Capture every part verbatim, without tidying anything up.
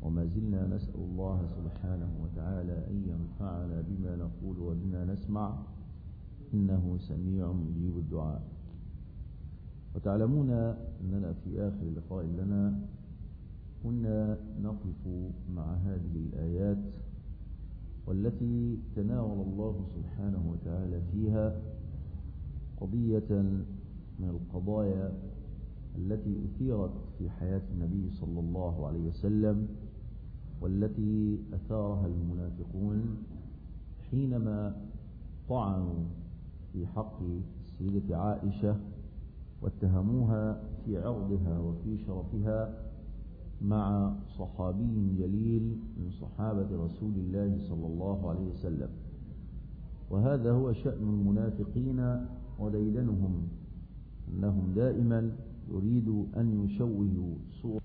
وما زلنا نسأل الله سبحانه وتعالى أن ينفعنا بما نقول وبما نسمع، إنه سميع مجيب الدعاء. وتعلمون أننا في آخر لقاء لنا كنا نقف مع هذه الآيات، والتي تناول الله سبحانه وتعالى فيها قضية من القضايا التي أثيرت في حياة النبي صلى الله عليه وسلم، والتي أثارها المنافقون حينما طعنوا في حق السيدة عائشة واتهموها في عرضها وفي شرفها مع صحابي جليل من صحابة رسول الله صلى الله عليه وسلم. وهذا هو شأن المنافقين وديدنهم، أنهم دائما يريدوا أن يشوهوا صورة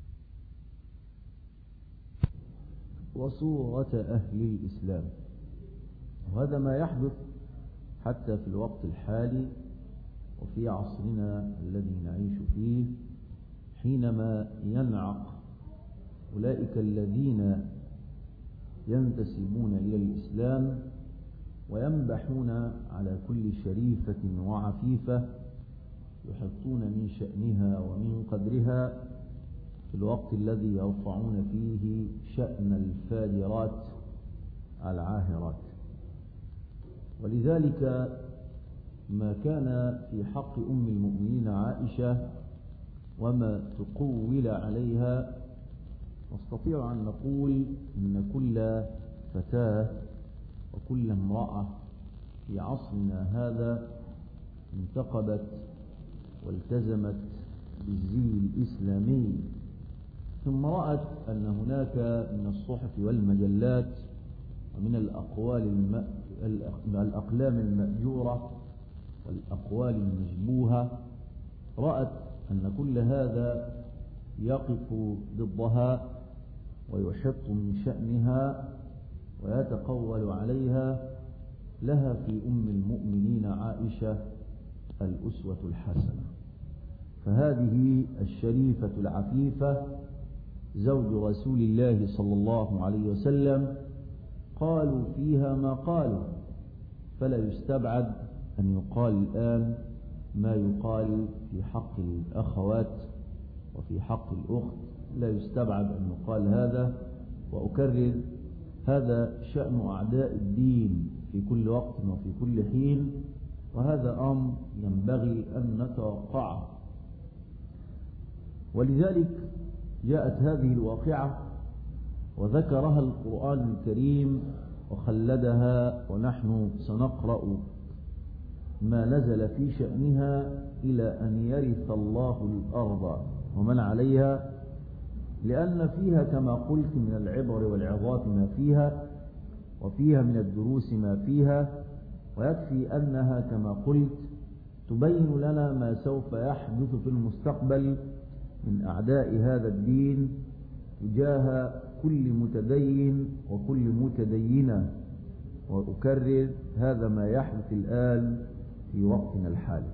وصورة أهل الإسلام. وهذا ما يحدث حتى في الوقت الحالي وفي عصرنا الذي نعيش فيه، حينما ينعق أولئك الذين ينتسبون إلى الإسلام وينبحون على كل شريفة وعفيفة، يحطون من شأنها ومن قدرها في الوقت الذي يرفعون فيه شأن الفاجرات العاهرات. ولذلك ما كان في حق أم المؤمنين عائشة وما تقول عليها، نستطيع أن نقول إن كل فتاة وكل امرأة في عصرنا هذا انتقبت والتزمت بالزي الإسلامي، ثم رأت أن هناك من الصحف والمجلات ومن الأقوال الم... الأقلام المأجورة والأقوال المشبوهة، رأت أن كل هذا يقف ضدها ويحط من شأنها ويتقول عليها. لها في أم المؤمنين عائشة الأسوة الحسنة، فهذه الشريفة العفيفة زوج رسول الله صلى الله عليه وسلم قالوا فيها ما قالوا، فلا يستبعد أن يقال الآن ما يقال في حق الأخوات وفي حق الأخت، لا يستبعد أن يقال هذا. وأكرر، هذا شأن أعداء الدين في كل وقت وفي كل حين، وهذا أمر ينبغي أن نتوقعه. ولذلك جاءت هذه الواقعة وذكرها القرآن الكريم وخلدها، ونحن سنقرأ ما نزل في شأنها إلى أن يرث الله الأرض ومن عليها، لأن فيها كما قلت من العبر والعظات ما فيها، وفيها من الدروس ما فيها. ويكفي أنها كما قلت تبين لنا ما سوف يحدث في المستقبل من أعداء هذا الدين تجاه كل متدين وكل متدينة. وأكرر، هذا ما يحدث الآن في وقتنا الحالي.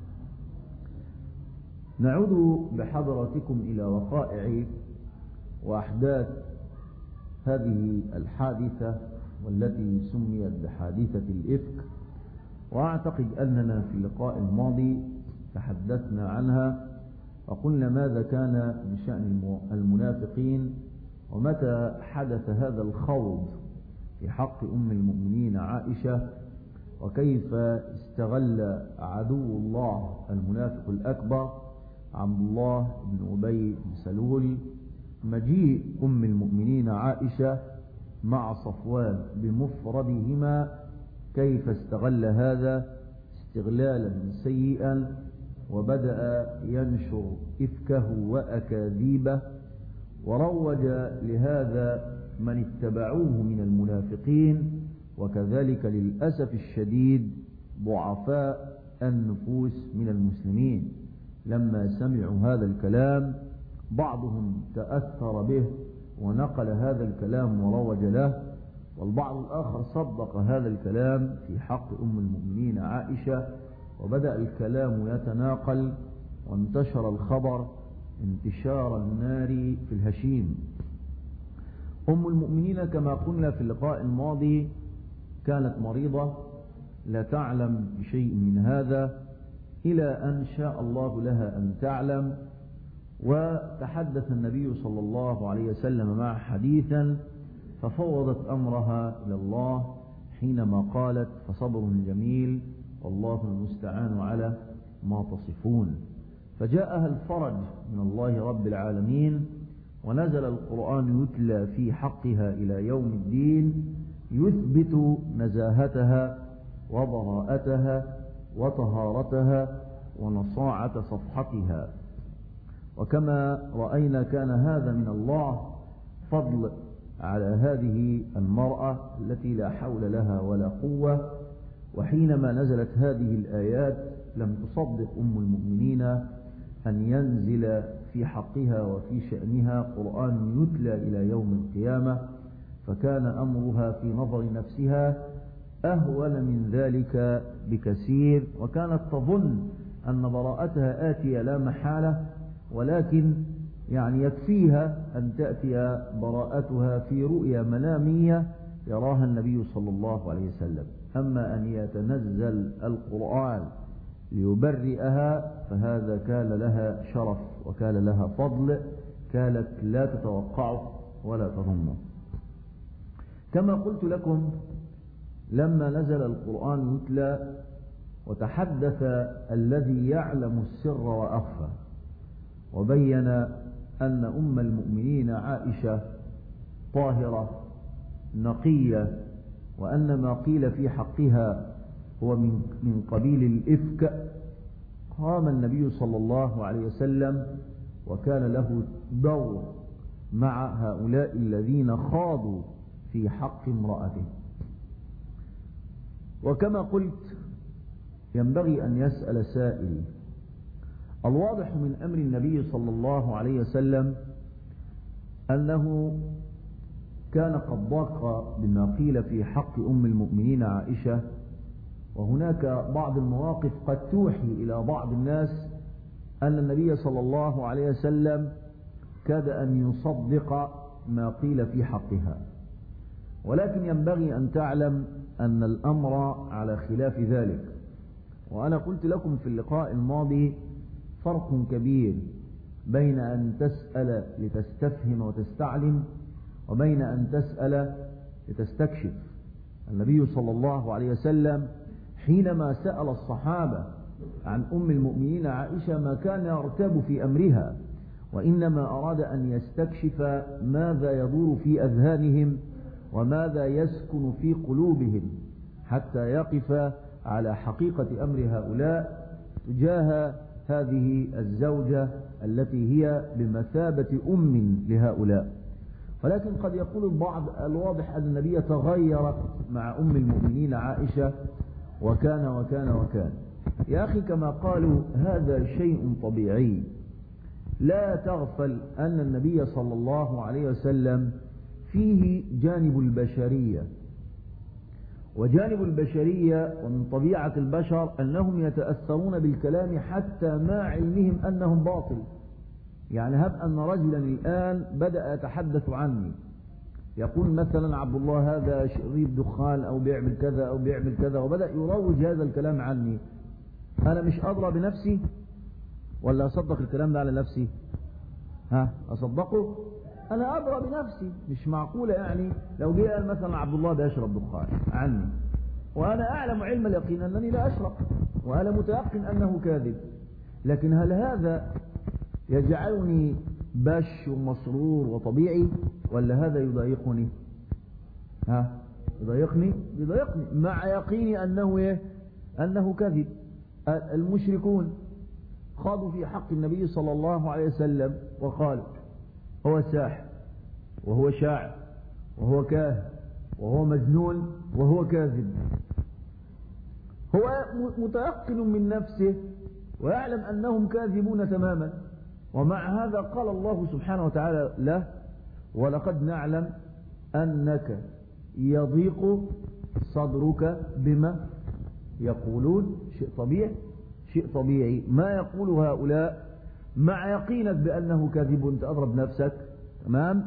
نعود بحضراتكم إلى وقائع وأحداث هذه الحادثة والتي سميت بحادثة الإفك. وأعتقد أننا في اللقاء الماضي تحدثنا عنها وقلنا ماذا كان من شأن المنافقين، ومتى حدث هذا الخوض في حق أم المؤمنين عائشة، وكيف استغل عدو الله المنافق الأكبر عبد الله بن أبي بن سلول مجيء أم المؤمنين عائشة مع صفوان بمفردهما، كيف استغل هذا استغلالا سيئا وبدأ ينشر إفكه وأكاذيبه، وروج لهذا من اتبعوه من المنافقين، وكذلك للأسف الشديد ضعفاء النفوس من المسلمين. لما سمعوا هذا الكلام بعضهم تأثر به ونقل هذا الكلام وروج له، والبعض الآخر صدق هذا الكلام في حق أم المؤمنين عائشة، وبدأ الكلام يتناقل وانتشر الخبر انتشار النار في الهشيم. أم المؤمنين كما قلنا في اللقاء الماضي كانت مريضة لا تعلم بشيء من هذا إلى أن شاء الله لها أن تعلم، وتحدث النبي صلى الله عليه وسلم معها حديثا ففوضت أمرها إلى الله حينما قالت فصبر جميل والله المستعان على ما تصفون. فجاءها الفرج من الله رب العالمين، ونزل القرآن يتلى في حقها إلى يوم الدين يثبت نزاهتها وبراءتها وطهارتها ونصاعة صفحتها. وكما رأينا كان هذا من الله فضل على هذه المرأة التي لا حول لها ولا قوة. وحينما نزلت هذه الآيات لم تصدق أم المؤمنين أن ينزل في حقها وفي شأنها قرآن يتلى إلى يوم القيامة، فكان أمرها في نظر نفسها أهون من ذلك بكثير، وكانت تظن أن براءتها آتية لا محالة، ولكن يعني يكفيها أن تأتي براءتها في رؤيا منامية يراها النبي صلى الله عليه وسلم. أما أن يتنزل القرآن ليبرئها فهذا كان لها شرف وكان لها فضل كانت لا تتوقعه ولا تظنه. كما قلت لكم لما نزل القرآن يتلى وتحدث الذي يعلم السر وأخفى، وبين أن أم المؤمنين عائشة طاهرة نقية، وأن ما قيل في حقها هو من من قبيل الإفك، قام النبي صلى الله عليه وسلم وكان له دور مع هؤلاء الذين خاضوا في حق امرأته. وكما قلت ينبغي أن يسأل سائل. الواضح من أمر النبي صلى الله عليه وسلم أنه كان قد ضاق بما قيل في حق أم المؤمنين عائشة، وهناك بعض المواقف قد توحي إلى بعض الناس أن النبي صلى الله عليه وسلم كاد أن يصدق ما قيل في حقها، ولكن ينبغي أن تعلم أن الأمر على خلاف ذلك. وأنا قلت لكم في اللقاء الماضي فرق كبير بين أن تسأل لتستفهم وتستعلم وبين أن تسأل لتستكشف. النبي صلى الله عليه وسلم حينما سأل الصحابة عن أم المؤمنين عائشة ما كان يرتاب في أمرها، وإنما أراد أن يستكشف ماذا يدور في أذهانهم وماذا يسكن في قلوبهم حتى يقف على حقيقة أمر هؤلاء تجاه هذه الزوجة التي هي بمثابة أم لهؤلاء. ولكن قد يقول البعض الواضح أن النبي تغير مع أم المؤمنين عائشة وكان وكان وكان. يا أخي كما قالوا هذا شيء طبيعي. لا تغفل أن النبي صلى الله عليه وسلم فيه جانب البشرية، وجانب البشرية ومن طبيعة البشر أنهم يتأثرون بالكلام حتى مع علمهم أنهم باطل. يعني هب أن رجلا الآن بدأ يتحدث عني يقول مثلا عبد الله هذا شريب دخان أو بيعمل كذا أو بيعمل كذا، وبدأ يروج هذا الكلام عني، أنا مش أدرى بنفسي ولا أصدق الكلام ده على نفسي؟ ها أصدقه؟ أنا أدرى بنفسي. مش معقولة يعني لو جاء قال مثلا عبد الله ده يشرب دخان عني وأنا أعلم علم اليقين أنني لا أشرب وأنا متيقن أنه كاذب، لكن هل هذا يجعلني بش ومسرور وطبيعي ولا هذا يضايقني؟ ها يضايقني يضايقني مع يقيني أنه إيه؟ أنه كذب. المشركون خاضوا في حق النبي صلى الله عليه وسلم وقالوا هو ساحر وهو شاعر وهو كاهن وهو مجنون وهو كاذب. هو متيقن من نفسه ويعلم أنهم كاذبون تماما، ومع هذا قال الله سبحانه وتعالى له ولقد نعلم أنك يضيق صدرك بما يقولون. شيء طبيعي شيء طبيعي ما يقول هؤلاء مع يقينك بأنه كاذب، أنت أضرب نفسك تمام،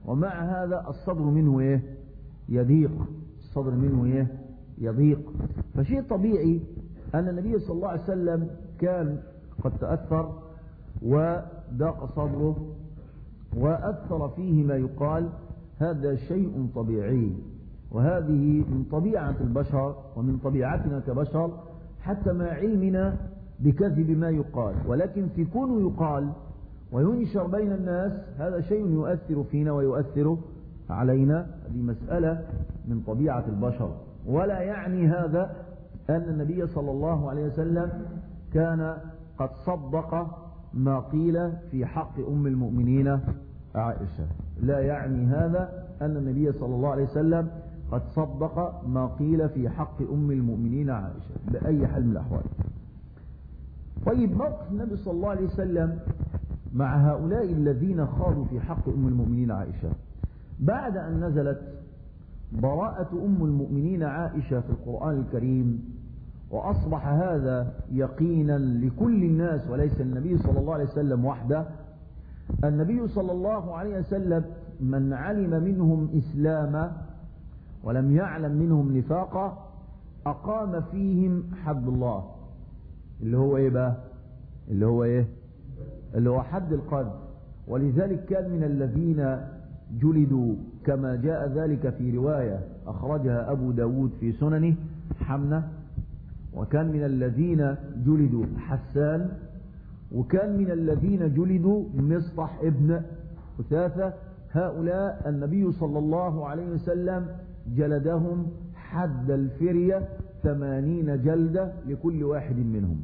ومع هذا الصدر منه إيه؟ يضيق، الصدر منه إيه؟ يضيق. فشيء طبيعي أن النبي صلى الله عليه وسلم كان قد تأثر وضاق صدره وأثر فيه ما يقال، هذا شيء طبيعي، وهذه من طبيعة البشر ومن طبيعتنا كبشر حتى مع علمنا بكذب ما يقال، ولكن في كونه يقال وينشر بين الناس هذا شيء يؤثر فينا ويؤثر علينا. هذه مسألة من طبيعة البشر، ولا يعني هذا أن النبي صلى الله عليه وسلم كان قد صدق ما قيل في حق أم المؤمنين عائشة. لا يعني هذا أن النبي صلى الله عليه وسلم قد صدق ما قيل في حق أم المؤمنين عائشة بأي حال من الأحوال. طيب، موقف النبي صلى الله عليه وسلم مع هؤلاء الذين خاضوا في حق أم المؤمنين عائشة بعد أن نزلت براءة أم المؤمنين عائشة في القرآن الكريم، وأصبح هذا يقينا لكل الناس وليس النبي صلى الله عليه وسلم وحده. النبي صلى الله عليه وسلم من علم منهم إسلاما ولم يعلم منهم نفاقا أقام فيهم حد الله، اللي هو إيه بقى؟ اللي هو إيه؟ اللي هو حد القذف. ولذلك كان من الذين جلدوا كما جاء ذلك في رواية أخرجها أبو داود في سننه حمنة، وكان من الذين جلدوا حسان، وكان من الذين جلدوا مصطح ابن أثاثة. هؤلاء النبي صلى الله عليه وسلم جلدهم حد الفرية ثمانين جلدة لكل واحد منهم.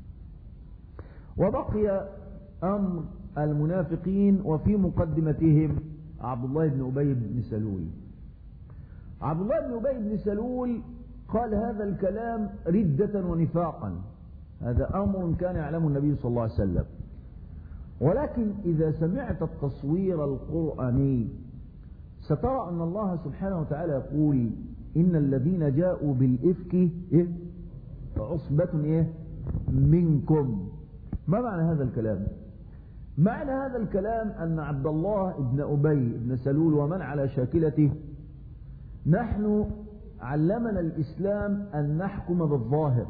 وبقي أمر المنافقين وفي مقدمتهم عبد الله بن أبي بن سلول. عبد الله بن أبي بن سلول قال هذا الكلام ردة ونفاقا، هذا أمر كان يعلمه النبي صلى الله عليه وسلم. ولكن إذا سمعت التصوير القرآني سترى أن الله سبحانه وتعالى يقول إن الذين جاءوا بالإفك إيه؟ عصبة إيه؟ منكم. ما معنى هذا الكلام؟ معنى هذا الكلام أن عبد الله بن أبي بن سلول ومن على شاكلته، نحن علمنا الإسلام أن نحكم بالظاهر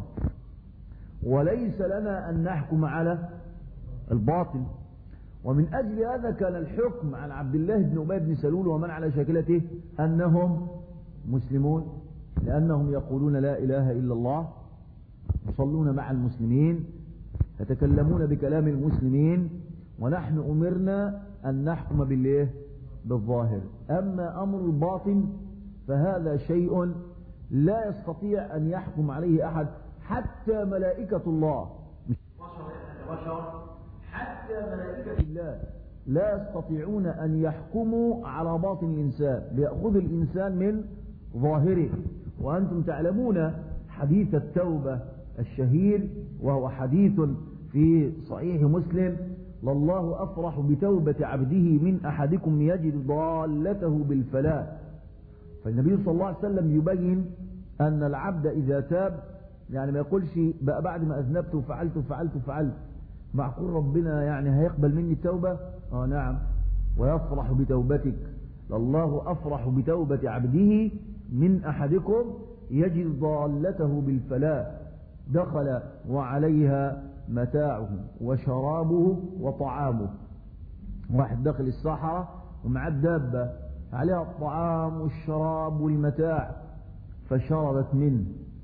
وليس لنا أن نحكم على الباطل، ومن أجل هذا كان الحكم عن عبد الله بن أبي بن سلول ومن على شاكلته أنهم مسلمون، لأنهم يقولون لا إله إلا الله، يصلون مع المسلمين، يتكلمون بكلام المسلمين، ونحن أمرنا أن نحكم بالله بالظاهر. أما أمر الباطن فهذا شيء لا يستطيع أن يحكم عليه أحد، حتى ملائكة الله، مش بشر، حتى ملائكة الله لا يستطيعون أن يحكموا على باطن الإنسان، بيأخذ الإنسان من ظاهره. وأنتم تعلمون حديث التوبة الشهير، وهو حديث في صحيح مسلم: لله أفرح بتوبة عبده من أحدكم يجد ضالته بالفلاح. فالنبي صلى الله عليه وسلم يبين أن العبد إذا تاب، يعني ما يقولش بقى بعد ما أذنبت وفعلت وفعلت وفعلت معقول ربنا يعني هيقبل مني التوبة؟ آه نعم، ويفرح بتوبتك. لله أفرح بتوبة عبده من أحدكم يجد ضالته بالفلاح، دخل وعليها متاعه وشرابه وطعامه. واحد داخل الصحراء ومع الدابة عليها الطعام والشراب والمتاع، فشربت منه،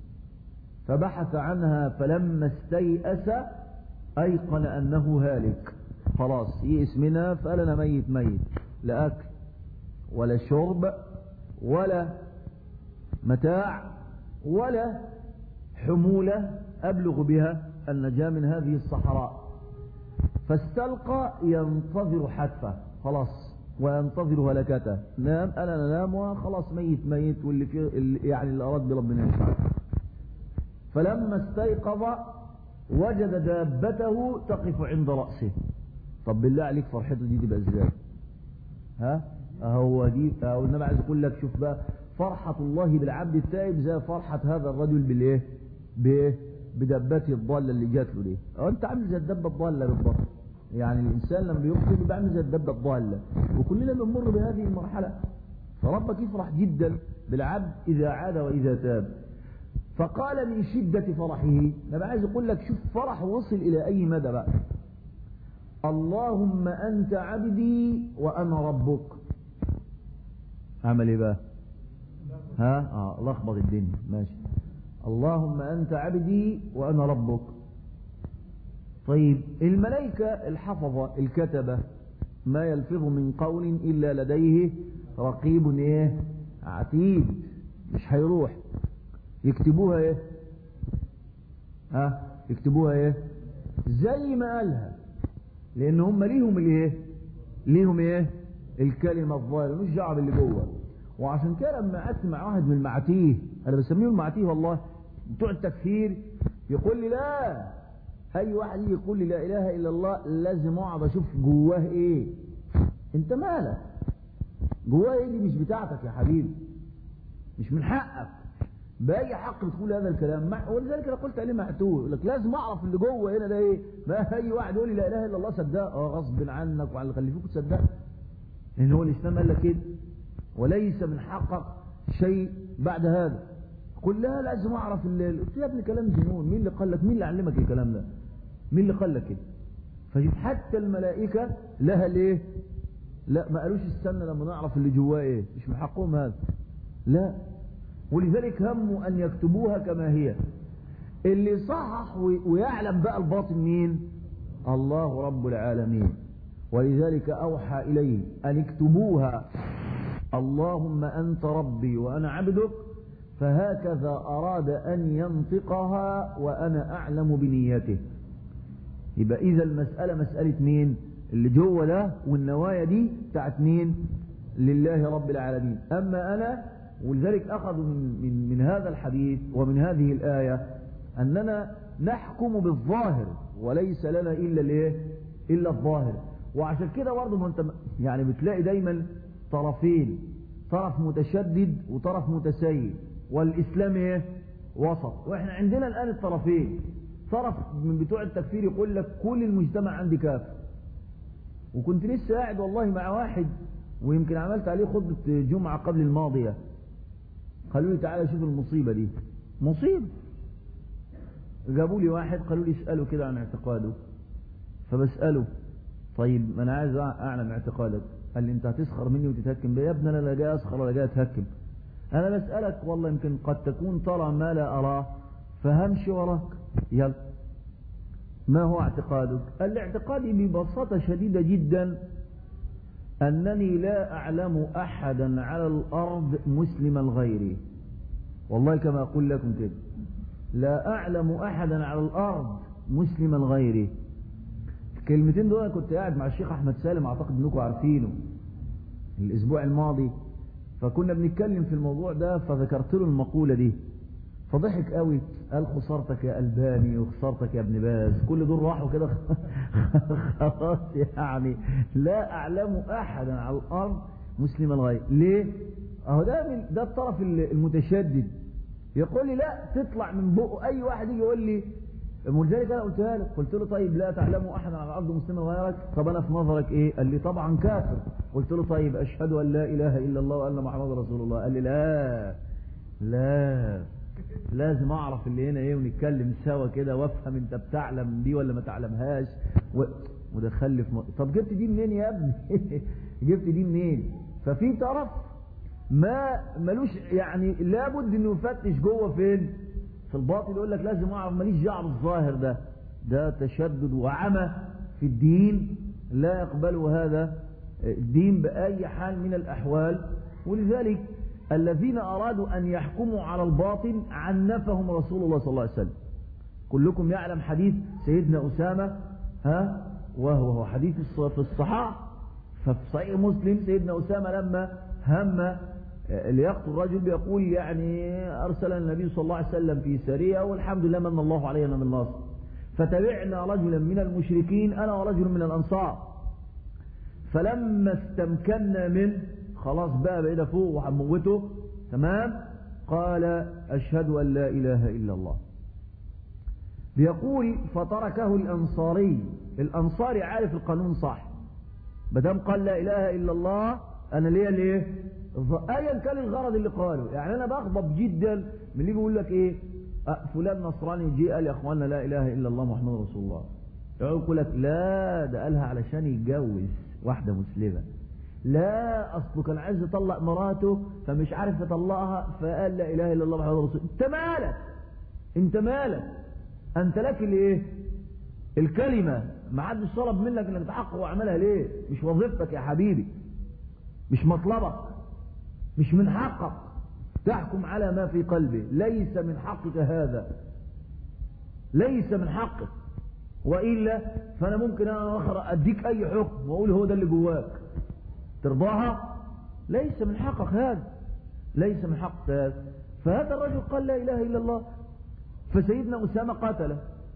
فبحث عنها، فلما استيأس أيقن أنه هالك، خلاص يئس منها، فقال أنا ميت ميت، لا أكل ولا شرب ولا متاع ولا حمولة أبلغ بها النجاة من هذه الصحراء. فاستلقى ينتظر حتفه، خلاص، وينتظر هلكته، نام أنا ننام وخلاص ميت ميت، واللي فيه يعني اللي أراد بربنا يفعل. فلما استيقظ وجد دابته تقف عند رأسه. طب بالله عليك فرحته دي تبقى ازاي؟ ها هو دي أو النبي عايز يقول لك شوف بقى فرحة الله بالعبد التائب زي فرحة هذا الرجل بالايه؟ بايه؟ بدبته الضالة اللي جات له دي. أو انت عامل زي الدبة الضالة بالضبط، يعني الإنسان لما بيخطئ بيبقى عامل زي الدبة الضالة، وكلنا بنمر بهذه المرحلة. فربك يفرح جدا بالعبد إذا عاد وإذا تاب. فقال من شدة فرحه، أنا عايز أقول لك شوف فرح وصل إلى أي مدى بقى. اللهم أنت عبدي وأنا ربك. عمل إيه بقى؟ ها؟ آه لخبط الدنيا. ماشي. اللهم أنت عبدي وأنا ربك. طيب الملائكة الحفظة الكتبة ما يلفظ من قول إلا لديه رقيب إيه؟ عتيد. مش هيروح. يكتبوها إيه؟ ها؟ يكتبوها إيه؟ زي ما قالها، لأن هم ليهم الإيه؟ ليهم إيه؟ الكلمة الظاهرة، مش دعوة باللي جوه. وعشان كده لما قعدت مع واحد من المعاتيه، أنا بسميهم المعاتيه والله، بتوع التكفير، يقول لي لا، أي واحد يجي يقول لي لا إله إلا الله لازم أقعد أشوف جواه إيه. أنت مالك؟ جواه إيه؟ دي مش بتاعتك يا حبيبي، مش من حقك بأي حق بتقول هذا الكلام. ولذلك أنا قلت عليه معتوه، يقول لك لازم أعرف اللي جوه هنا ده إيه. ما أي واحد يقول لي لا إله إلا الله صدقه، أه غصب عنك وعلى اللي خليفوك تصدقه، لأن هو الإسلام قال لك كده، وليس من حقك شيء بعد هذا. قل لا لازم أعرف اللي قلت يا ابني كلام جنون. مين اللي قال لك؟ مين اللي علمك الكلام ده؟ مين اللي قال لك كده؟ فشوف حتى الملائكة لها ليه؟ لا ما قالوش استنى لما نعرف اللي جواه ايه، مش من حقهم هذا. لا، ولذلك هموا أن يكتبوها كما هي. اللي صحح ويعلم بقى الباطن مين؟ الله رب العالمين. ولذلك أوحى إليه أن اكتبوها اللهم أنت ربي وأنا عبدك، فهكذا أراد أن ينطقها وأنا أعلم بنيته. يبقى إذا المسألة مسألة مين؟ اللي جوه ده والنوايا دي بتاعت مين؟ لله رب العالمين. أما أنا، ولذلك أخذوا من, من, من هذا الحديث ومن هذه الآية أننا نحكم بالظاهر وليس لنا إلا الايه؟ إلا الظاهر. وعشان كده برضه ما انت يعني بتلاقي دايما طرفين، طرف متشدد وطرف متسيد، والإسلام ايه؟ وسط. واحنا عندنا الآن الطرفين. طرف من بتوع التكفير يقول لك كل المجتمع عندي كافر. وكنت لسه قاعد والله مع واحد، ويمكن عملت عليه خطبة جمعة قبل الماضية، قالوا لي تعالى شوف المصيبة دي، مصيبة. جابوا لي واحد قالوا لي اسأله كده عن اعتقاده، فبسأله طيب ما انا عايز اعلم اعتقادك. قال لي انت هتسخر مني وتتهكم بي؟ يا ابني انا لا جاي اسخر ولا جاي اتهكم، انا بسألك والله يمكن قد تكون ترى ما لا اراه فهمشي وراك. يلا ما هو اعتقادك؟ قال لي اعتقادي ببساطة شديدة جدا انني لا اعلم احدا على الارض مسلما غيري. والله كما اقول لكم كده، لا اعلم احدا على الارض مسلما غيري. الكلمتين دول كنت قاعد مع الشيخ احمد سالم، اعتقد انكم عارفينه، الاسبوع الماضي، فكنا بنتكلم في الموضوع ده، فذكرت له المقولة دي فضحك قوي، قال خسارتك يا ألباني وخسارتك يا ابن باز، كل دول راحوا كده خلاص. يعني لا اعلم احدا على الارض مسلما غيري. ليه؟ اهو ده ده الطرف المتشدد يقول لي لا، تطلع من بقه اي واحد يجي يقول لي، ولذلك انا قلتها له، قلت له طيب لا تعلم احدا على الارض مسلما غيرك، طب انا في نظرك ايه؟ قال لي طبعا كافر. قلت له طيب اشهد ان لا اله الا الله وان محمد رسول الله. قال لي لا لا لازم اعرف اللي هنا ايه ونتكلم سوا كده وافهم انت بتعلم دي ولا ما تعلمهاش و... ودخل في م... طب جبت دي منين يا ابني؟ جبت دي منين؟ ففي طرف ما ملوش يعني لابد انه يفتش جوه فين؟ في الباطل، يقول لك لازم اعرف، ماليش دعوه بالظاهر ده. ده تشدد وعمى في الدين لا يقبله هذا الدين باي حال من الاحوال. ولذلك الذين ارادوا ان يحكموا على الباطن عنفهم رسول الله صلى الله عليه وسلم. كلكم يعلم حديث سيدنا اسامه، ها، وهو حديث في الصحاح، ففي صحيح مسلم سيدنا اسامه لما هم ليقتل الرجل بيقول يعني أرسل النبي صلى الله عليه وسلم في سرية والحمد لله من الله علينا بالنصر، فتبعنا رجلا من المشركين أنا ورجل من الأنصار، فلما استمكنا منه خلاص بقى بقينا فوق وهنموته تمام، قال أشهد أن لا إله إلا الله. بيقول فتركه الأنصاري. الأنصاري عارف القانون صح، مادام قال لا إله إلا الله أنا ليا ليه أيا كان الغرض اللي قاله. يعني أنا بغضب جدا من اللي بيقول لك إيه أه فلان نصراني جه قال يا أخوانا لا إله إلا الله محمد رسول الله، يقول لك لا ده قالها علشان يتجوز واحدة مسلمة، لا أصله كان عايز يطلق مراته فمش عارف يطلقها فقال لا إله إلا الله محمد رسول الله. أنت مالك أنت مالك أنت لك الإيه الكلمة، ما حدش طلب منك انك تحقق وعملها ليه؟ مش وظيفتك يا حبيبي، مش مطلبك، مش من حقك تحكم على ما في قلبه، ليس من حقك هذا، ليس من حقك، وإلا فأنا ممكن أنا أديك أي حكم وأقول هو ده اللي جواك ترضاها؟ ليس من حقك هذا، ليس من حقك هذا. فهذا الرجل قال لا إله إلا الله، فسيدنا أسامة قتله.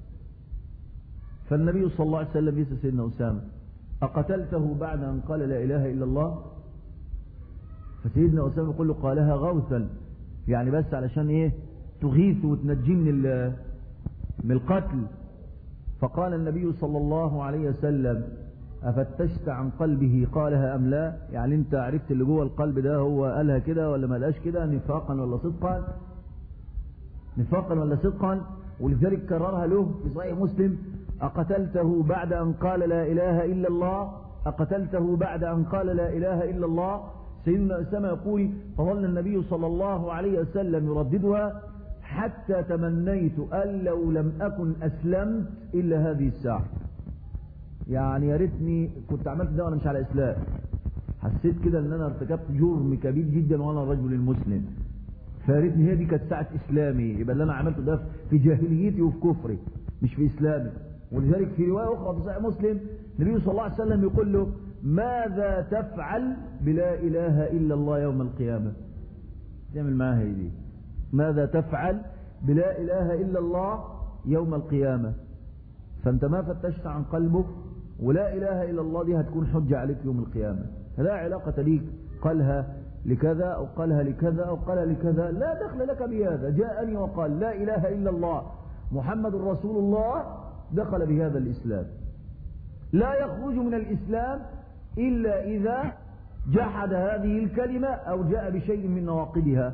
فالنبي صلى الله عليه وسلم يسأل سيدنا أسامة أقتلته بعد أن قال لا إله إلا الله؟ فسيدنا أسامة يقول له قالها غوثا، يعني بس علشان إيه تغيث وتنجي من من القتل. فقال النبي صلى الله عليه وسلم أفتشت عن قلبه قالها أم لا؟ يعني أنت عرفت اللي جوه القلب ده هو قالها كده ولا ما قالهاش كده، نفاقا ولا صدقا، نفاقا ولا صدقا. ولذلك كررها له في صحيح مسلم أقتلته بعد أن قال لا إله إلا الله؟ أقتلته بعد أن قال لا إله إلا الله؟ سيدنا أسامة يقول فظل النبي صلى الله عليه وسلم يرددها حتى تمنيت أن لو لم أكن أسلمت إلا هذه الساعة. يعني يا ريتني كنت عملت ده وأنا مش على إسلام، حسيت كده أن أنا ارتكبت جرم كبير جدا وأنا الرجل المسلم، فياريتني هي دي كانت ساعة إسلامي، يبقى اللي أنا عملته ده في جاهليتي وفي كفري مش في إسلامي. ولذلك في رواية أخرى في صحيح مسلم النبي صلى الله عليه وسلم يقول له ماذا تفعل بلا إله إلا الله يوم القيامة؟ تعمل معاها دي ماذا تفعل بلا إله إلا الله يوم القيامة؟ فأنت ما فتشت عن قلبك، ولا إله إلا الله دي هتكون حجة عليك يوم القيامة، لا علاقة ليك قالها لكذا أو قالها لكذا أو قالها لكذا، لا دخل لك بهذا. جاءني وقال لا إله إلا الله محمد رسول الله دخل بهذا الإسلام، لا يخرج من الإسلام إلا إذا جحد هذه الكلمة أو جاء بشيء من نواقضها،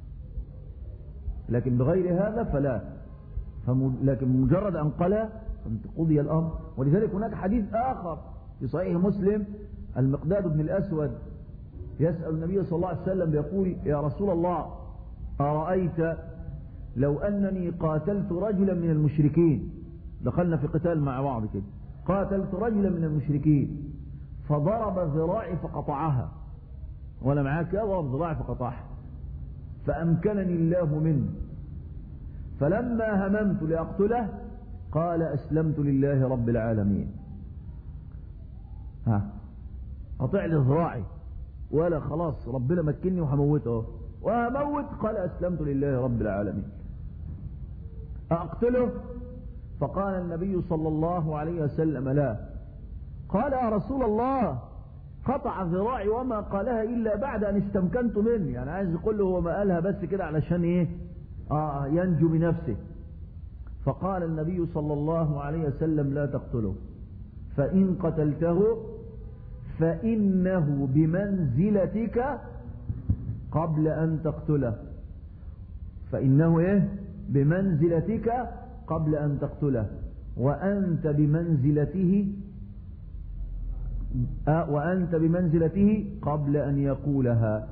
لكن بغير هذا فلا. لكن مجرد أن قال قضي الأمر. ولذلك هناك حديث آخر في صحيح مسلم المقداد بن الأسود يسأل النبي صلى الله عليه وسلم يقول يا رسول الله أرأيت لو أنني قاتلت رجلا من المشركين، دخلنا في قتال مع بعض كده، قاتلت رجلا من المشركين فضرب ذراعي فقطعها، ولا معاك ضرب ذراعي فقطعها، فأمكنني الله منه، فلما هممت لأقتله قال أسلمت لله رب العالمين. ها قطع لي ذراعي ولا خلاص ربنا مكنني وهموته وهموت، قال أسلمت لله رب العالمين. أقتله؟ فقال النبي صلى الله عليه وسلم لا. قال يا رسول الله قطع ذراعي وما قالها إلا بعد أن استمكنت منه، يعني عايز يقول له هو ما قالها بس كده علشان إيه آه ينجو بنفسه. فقال النبي صلى الله عليه وسلم لا تقتله، فإن قتلته فإنه بمنزلتك قبل أن تقتله، فإنه إيه بمنزلتك قبل أن تقتله، وأنت بمنزلته آه وأنت بمنزلته قبل أن يقولها.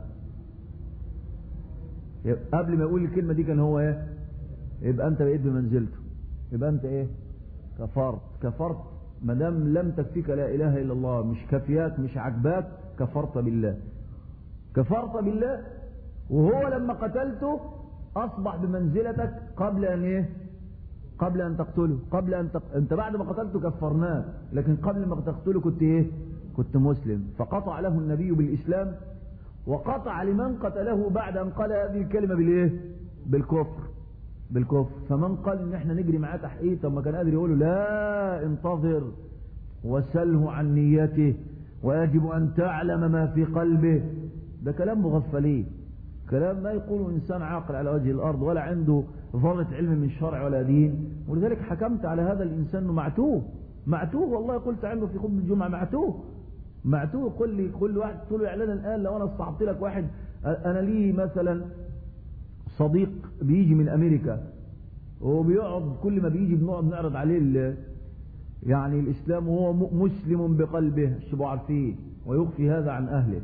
قبل ما يقول الكلمة دي كان هو إيه؟ يبقى أنت بقيت بمنزلته، يبقى أنت إيه كفرت كفرت ما دام لم تكفيك لا إله إلا الله، مش كافياك مش عجباك، كفرت بالله كفرت بالله. وهو لما قتلته أصبح بمنزلتك قبل أن إيه قبل أن تقتله، قبل أن تق... أنت بعد ما قتلته كفرناه، لكن قبل ما تقتله كنت إيه كنت مسلم. فقطع له النبي بالإسلام، وقطع لمن قتله بعد أن قال هذه الكلمة بالإيه بالكفر بالكفر. فمن قال إن إحنا نجري معاه تحقيق، طب ما كان قادر يقوله لا انتظر وسله عن نيته ويجب أن تعلم ما في قلبه، ده كلام مغفلين. كلام ما يقوله إنسان عاقل على وجه الأرض ولا عنده ذرة علم من شرع ولا دين. ولذلك حكمت على هذا الإنسان أنه معتوه معتوه والله قلت عنه في خطبة الجمعة معتوه معتوه قل لي كل واحد تقول له إعلان الآن لو أنا استعطي لك واحد. أنا لي مثلا صديق بيجي من أمريكا وبيقعد كل ما بيجي بنقعد نعرض عليه يعني الإسلام وهو مسلم بقلبه الشباب عارفين ويخفي هذا عن أهله.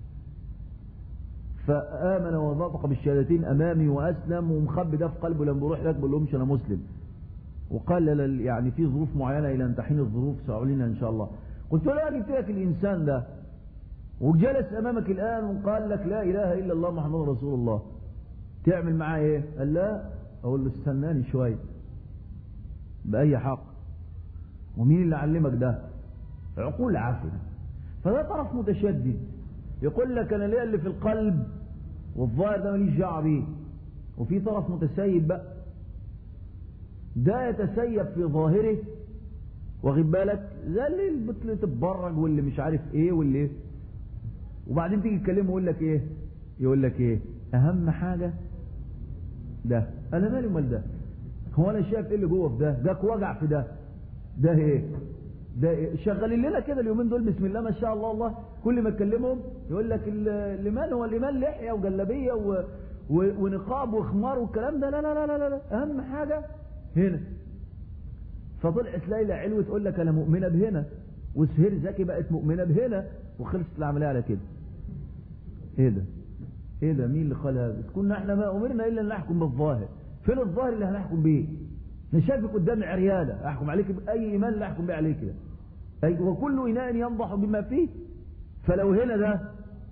فآمن ونطق بالشهادتين أمامي وأسلم ومخبي ده في قلبه لما بروح لك بقول لهمش أنا مسلم. وقال يعني في ظروف معينة إلى أن تحين الظروف سأعلنها إن شاء الله. قلت له جبت لك الإنسان ده وجلس أمامك الآن وقال لك لا إله إلا الله محمد رسول الله تعمل معاه إيه؟ قال لا. أقول له استناني شوية بأي حق ومين اللي علمك ده؟ عقول عافية. فده طرف متشدد يقول لك أنا ليه اللي في القلب والظاهر ده ماليش دعوه بيه. وفي طرف متسيب بقى ده يتسيب في ظاهره واخد بالك زي اللي تتبرج واللي مش عارف ايه واللي ايه. وبعدين تيجي تكلمه يقول لك ايه يقول لك ايه اهم حاجة ده. انا مالي ومال ده؟ هو انا شايف ايه اللي جوه في ده؟ ده وجع في ده ده ايه ده إيه؟ شغالين لنا كده اليومين دول بسم الله ما شاء الله الله كل ما اتكلمهم يقول لك الايمان هو الايمان لحيه وجلابيه و... و... ونقاب وخمار والكلام ده. لا لا لا لا لا اهم حاجه هنا. فطلعت ليلى علوي تقول لك انا مؤمنه بهنا وسهير زكي بقت مؤمنه بهنا وخلصت العمليه على كده. ايه ده ايه ده مين اللي قال هذا؟ كنا احنا ما امرنا الا ان نحكم بالظاهر. فين الظاهر اللي هنحكم بيه؟ انا شايفك قدامي عرياده احكم عليك باي ايمان لا احكم بيه عليك كده. اي وكل اناء ينضح بما فيه. فلو هنا ده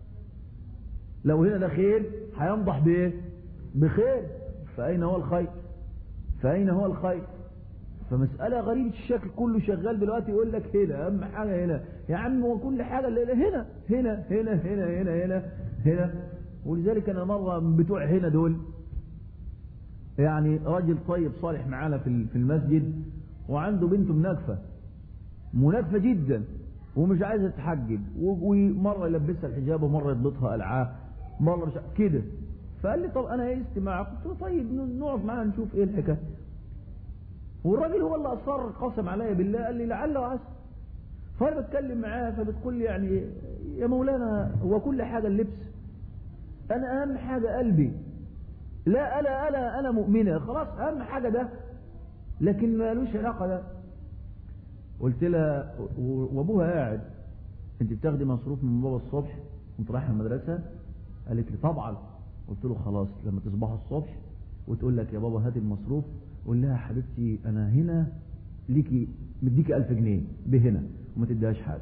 لو هنا ده خير هينضح بايه؟ بخير. فاين هو الخير؟ فاين هو الخير؟ فمسألة غريبة الشكل كله شغال دلوقتي يقول لك هنا اهم حاجة هنا يا عم هو كل حاجة اللي هنا هنا هنا هنا هنا هنا هنا. ولذلك انا مرة من بتوع هنا دول يعني راجل طيب صالح معانا في في المسجد وعنده بنته مناكفة مناكفة جدا ومش عايزة تحجب ومرة يلبسها الحجاب ومرة يضبطها العاه مرة مش كده. فقال لي طب انا يئست معاك. قلت له طيب نقعد معانا نشوف ايه الحكاية. والراجل هو اللي اصر قسم عليا بالله قال لي لعل وعسى. فانا بتكلم معاه فبتقول لي يعني يا مولانا هو كل حاجة اللبس؟ انا اهم حاجة قلبي. لا انا انا انا مؤمنة خلاص اهم حاجة ده لكن ما لوش علاقة ده. قلت لها وابوها قاعد انت بتاخدي مصروف من بابا الصبح وانت رايحه المدرسة؟ قالت لي طبعا. قلت له خلاص لما تصبحوا الصبح وتقول لك يا بابا هات المصروف قول لها حبيبتي انا هنا ليكي مديكي ألف جنيه بهنا وما تديهاش حاجة.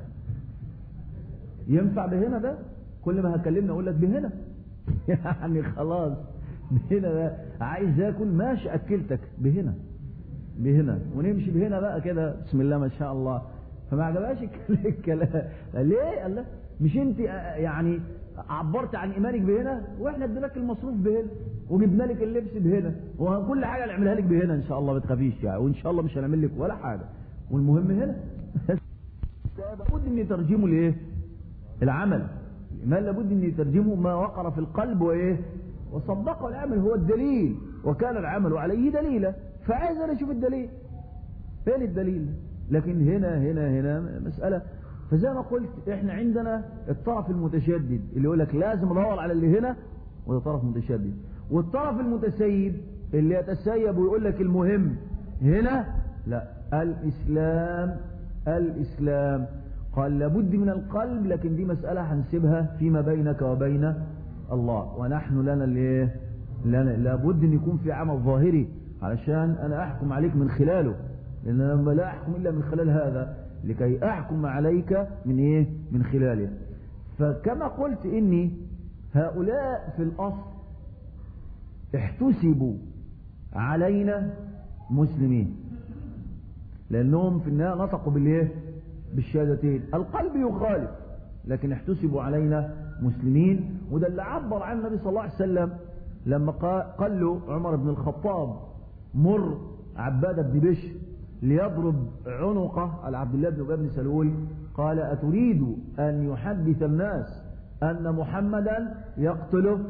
ينفع بهنا ده؟ كل ما هكلمنا اقول لك بهنا يعني خلاص بهنا ده عايز اكل ماشي اكلتك بهنا بهنا ونمشي بهنا بقى كده بسم الله ما شاء الله. فما عجبهاش الكلام. ليه؟ قال لا مش انت يعني عبرت عن ايمانك بهنا واحنا ادينا لك المصروف بهنا وجبنا لك اللبس بهنا وكل حاجه نعملها لك بهنا ان شاء الله ما تخافيش يعني وان شاء الله مش هنعمل لك ولا حاجه والمهم هنا. لابد ان يترجموا لايه؟ العمل. الايمان لابد ان يترجموا ما وقر في القلب وايه؟ وصدقه العمل هو الدليل وكان العمل عليه دليلا. فعايز انا اشوف الدليل فين الدليل. لكن هنا هنا هنا مسألة. فزي ما قلت احنا عندنا الطرف المتشدد اللي يقول لك لازم ادور على اللي هنا وده طرف متشدد. والطرف المتسيب اللي يتسيب ويقول لك المهم هنا لا الاسلام الاسلام. قال لابد من القلب لكن دي مسألة هنسيبها فيما بينك وبين الله ونحن لنا الايه لنا لابد ان يكون في عمل ظاهري علشان انا احكم عليك من خلاله لان انا لا احكم الا من خلال هذا لكي احكم عليك من ايه من خلاله. فكما قلت اني هؤلاء في الاصل احتسبوا علينا مسلمين لانهم في النهايه نطقوا بالايه بالشهادتين. القلب يخالف لكن احتسبوا علينا مسلمين. وده اللي عبر عن النبي صلى الله عليه وسلم لما قال له عمر بن الخطاب مر عبادة بن بشر ليضرب عنقه على عبد الله بن أبي بن سلول قال أتريد أن يحدث الناس أن محمدا يقتل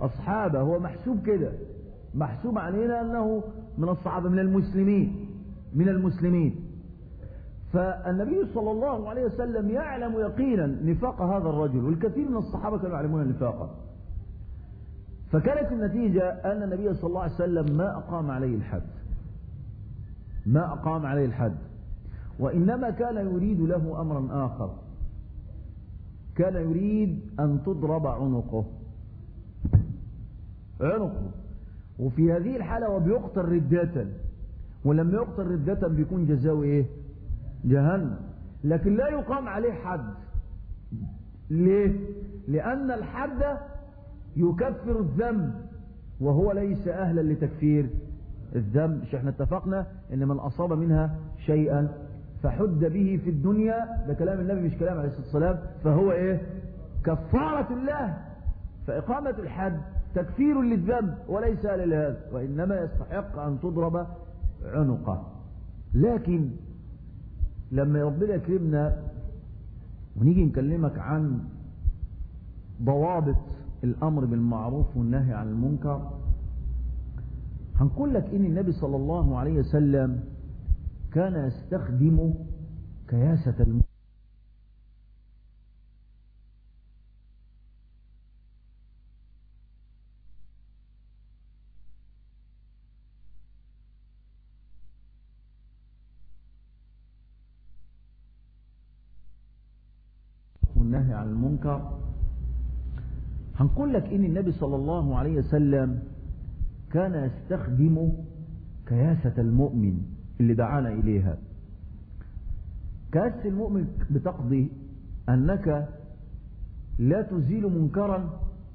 أصحابه، هو محسوب كده، محسوب علينا أنه من الصحابة، من المسلمين من المسلمين فالنبي صلى الله عليه وسلم يعلم يقينا نفاق هذا الرجل، والكثير من الصحابة كانوا يعلمون نفاقه. فكانت النتيجة أن النبي صلى الله عليه وسلم ما أقام عليه الحد ما أقام عليه الحد وإنما كان يريد له أمرا آخر، كان يريد أن تضرب عنقه عنقه وفي هذه الحالة وبيقتل ردة، ولما يقتل ردة بيكون جزاؤه إيه؟ جهنم. لكن لا يقام عليه حد. ليه؟ لأن الحد يكفر الذنب وهو ليس أهلا لتكفير الذنب. مش احنا اتفقنا ان من أصاب منها شيئا فحد به في الدنيا، ده كلام النبي مش كلام عليه الصلاة والسلام، فهو ايه؟ كفارة الله. فإقامة الحد تكفير للذنب وليس أهلا لهذا، وإنما يستحق أن تضرب عنقه. لكن لما ربنا يكرمنا ونيجي نكلمك عن ضوابط الأمر بالمعروف والنهي عن المنكر، هنقول لك إن النبي صلى الله عليه وسلم كان يستخدم كياسة المنكر والنهي عن المنكر. هنقول لك إن النبي صلى الله عليه وسلم كان يستخدم كياسة المؤمن اللي دعانا إليها. كياسة المؤمن بتقضي أنك لا تزيل منكرا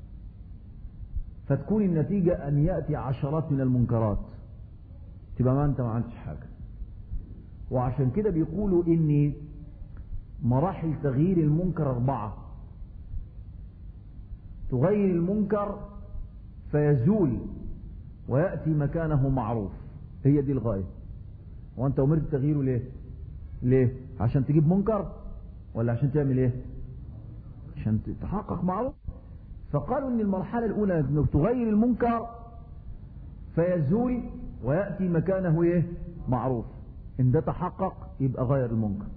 فتكون النتيجة أن يأتي عشرات من المنكرات، تبقى ما أنت ما عملتش حاجة. وعشان كده بيقولوا إن مراحل تغيير المنكر أربعة. تغير المنكر فيزول ويأتي مكانه معروف، هي دي الغاية. وأنت أمرت تغييره ليه؟ ليه؟ عشان تجيب منكر ولا عشان تعمل ايه؟ عشان تحقق معروف. فقالوا ان المرحلة الأولى انك تغير المنكر فيزول ويأتي مكانه ايه؟ معروف. ان ده تحقق يبقى غير المنكر.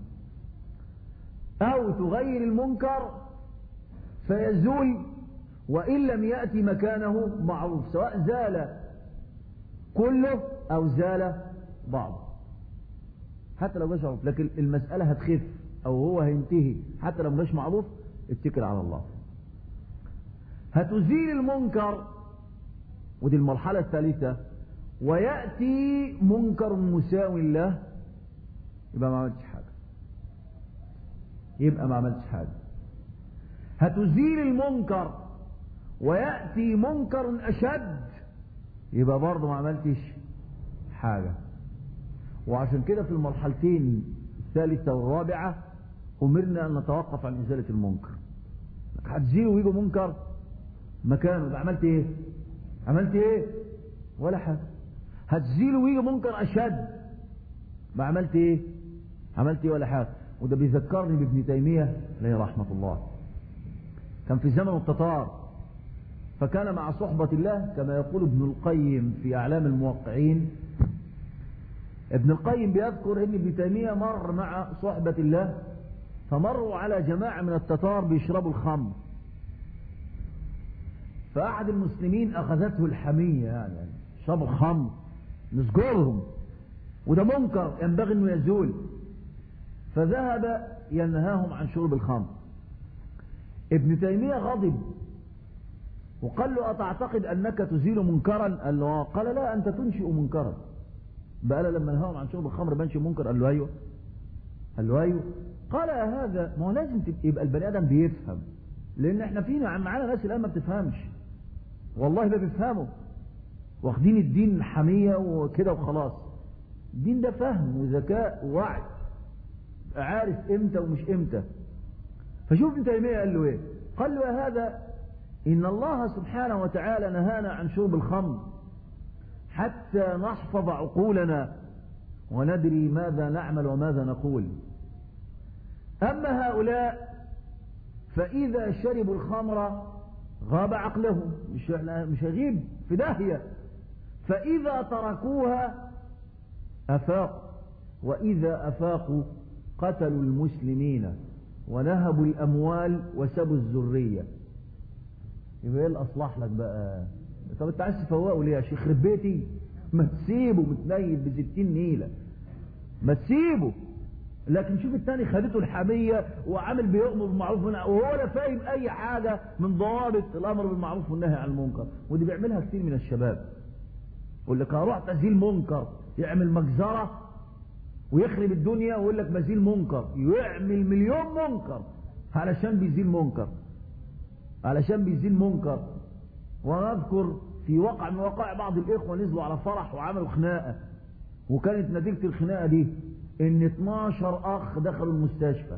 او تغير المنكر فيزول وإن لم يأتي مكانه معروف، سواء زال كله أو زال بعض، حتى لو مش معروف، لكن المسألة هتخف أو هو هينتهي حتى لو مش معروف. اتكل على الله. هتزيل المنكر ودي المرحلة الثالثة، ويأتي منكر مساو له، يبقى ما عملتش حاجة يبقى ما عملتش حاجة. هتزيل المنكر ويأتي منكر أشد، يبقى برضه ما عملتش حاجة. وعشان كده في المرحلتين الثالثة والرابعة أمرنا أن نتوقف عن إزالة المنكر. هتزيله ويجي منكر مكانه، يبقى عملت إيه؟ عملت إيه؟ ولا حاجة. هتزيله ويجي منكر أشد، ما عملت إيه؟ عملت إيه؟ ولا حاجة. وده بيذكرني بابن تيمية عليه رحمة الله. كان في زمن التتار، فكان مع صحبة الله كما يقول ابن القيم في أعلام الموقعين. ابن القيم بيذكر ان ابن تيمية مر مع صحبة الله، فمروا على جماعة من التتار بيشربوا الخمر، فأحد المسلمين أخذته الحمية، يعني شربوا الخمر نسجرهم وده منكر ينبغي انه يزول، فذهب ينهاهم عن شرب الخمر. ابن تيمية غضب وقال له أتعتقد أنك تزيل منكرا؟ قال له قال لا، أنت تنشئ منكرا. بقى لما نهاهم عن شرب الخمر بنشئ منكر؟ قال له أيوه. قال له أيوه. قال هذا ما هو لازم يبقى البني آدم بيفهم، لأن احنا فينا معانا ناس الآن ما بتفهمش، والله ما بيفهموا، واخدين الدين حمية وكده وخلاص. الدين ده فهم وذكاء ووعي، عارف امتى ومش امتى. فشوف ابن تيمية قال له ايه؟ قال له هذا إن الله سبحانه وتعالى نهانا عن شرب الخمر حتى نحفظ عقولنا وندري ماذا نعمل وماذا نقول. أما هؤلاء فإذا شربوا الخمر غاب عقله، مش مش هجيب في داهية. فإذا تركوها أفاقوا، وإذا أفاقوا قتلوا المسلمين ونهبوا الأموال وسبوا الذرية. يبقى ايه الأصلح لك بقى؟ طب انت عايز تفوقه ليه يا شيخ؟ خرب بيتي، ما تسيبه متنيل بستين نيلة، ما تسيبه. لكن شوف التاني خدته الحمية وعامل بيؤمر بالمعروف وهو لا فاهم اي حاجة من ضوابط الامر بالمعروف والنهي عن المنكر. ودي بيعملها كتير من الشباب، يقول لك هروح تزيل منكر، يعمل مجزرة ويخرب الدنيا ويقول لك بزيل منكر، يعمل مليون منكر علشان بيزيل منكر، علشان بيزيل منكر. ونذكر في وقع من وقائع بعض الاخوة نزلوا على فرح وعملوا خناقة، وكانت نتيجة الخناقة دي ان اتناشر اخ دخلوا المستشفى،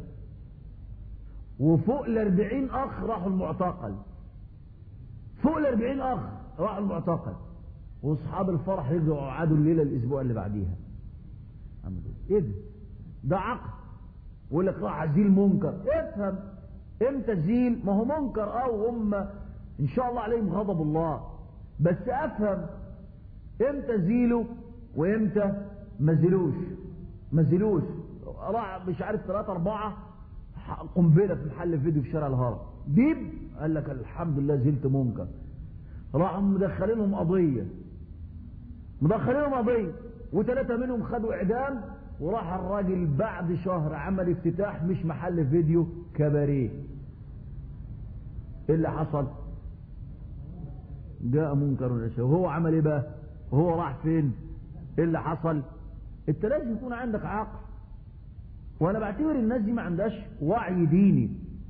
وفوق الاربعين اخ راحوا المعتقل، فوق الاربعين اخ راحوا المعتقل، واصحاب الفرح رجعوا عادوا الليلة الاسبوع اللي بعديها. عملوا ايه ده؟ ده عقل. ويقول لك راح ازيل منكر. افهم امتى تزيل؟ ما هو منكر او هم ان شاء الله عليهم غضب الله، بس افهم امتى زيله وامتى ما زيلوش. ما زيلوش راح مش عارف ثلاثة أربعة قنبلة في محل فيديو في شارع الهرم، ديب قال لك الحمد لله زلت منكر. راحوا مدخلينهم قضية، مدخلينهم قضية وثلاثة منهم خدوا إعدام. وراح الراجل بعد شهر عمل افتتاح مش محل فيديو، كباريه. ايه اللي حصل؟ جاء منكر ونشر. وهو عمل ايه بقى؟ وهو راح فين؟ ايه اللي حصل؟ انت لازم يكون عندك عقل. وانا بعتبر الناس دي ما عندهاش وعي ديني.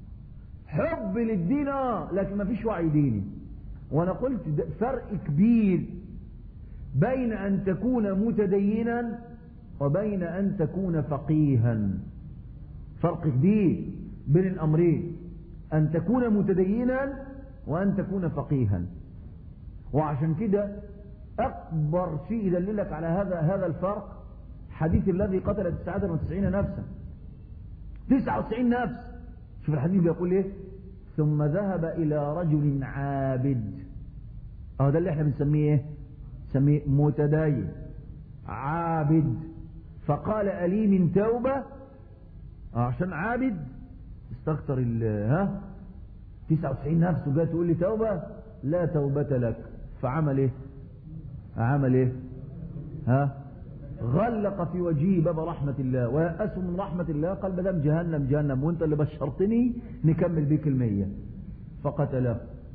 حب للدين اه لكن ما فيش وعي ديني. وانا قلت فرق كبير بين ان تكون متدينا وبين ان تكون فقيها. فرق كبير بين الامرين، ان تكون متدينا وان تكون فقيها. وعشان كده اكبر شيء يدللك على هذا هذا الفرق حديث الذي قتل تسعة وتسعين نفسا، تسعة وتسعين نفس. شوف الحديث بيقول ايه؟ ثم ذهب الى رجل عابد. اهو ده اللي احنا بنسميه ايه؟ نسميه متدين عابد. فقال الي من توبه؟ عشان عابد استكتر ال ها تسعة وتسعين نفس وجاي تقول لي توبه؟ لا توبه لك. فعمل ايه؟ عمل ايه؟ ها غلق في وجهه باب رحمة الله ويأسوا من رحمة الله. قال بدم جهنم جهنم وانت اللي بشرتني نكمل بيك المية. فقتله.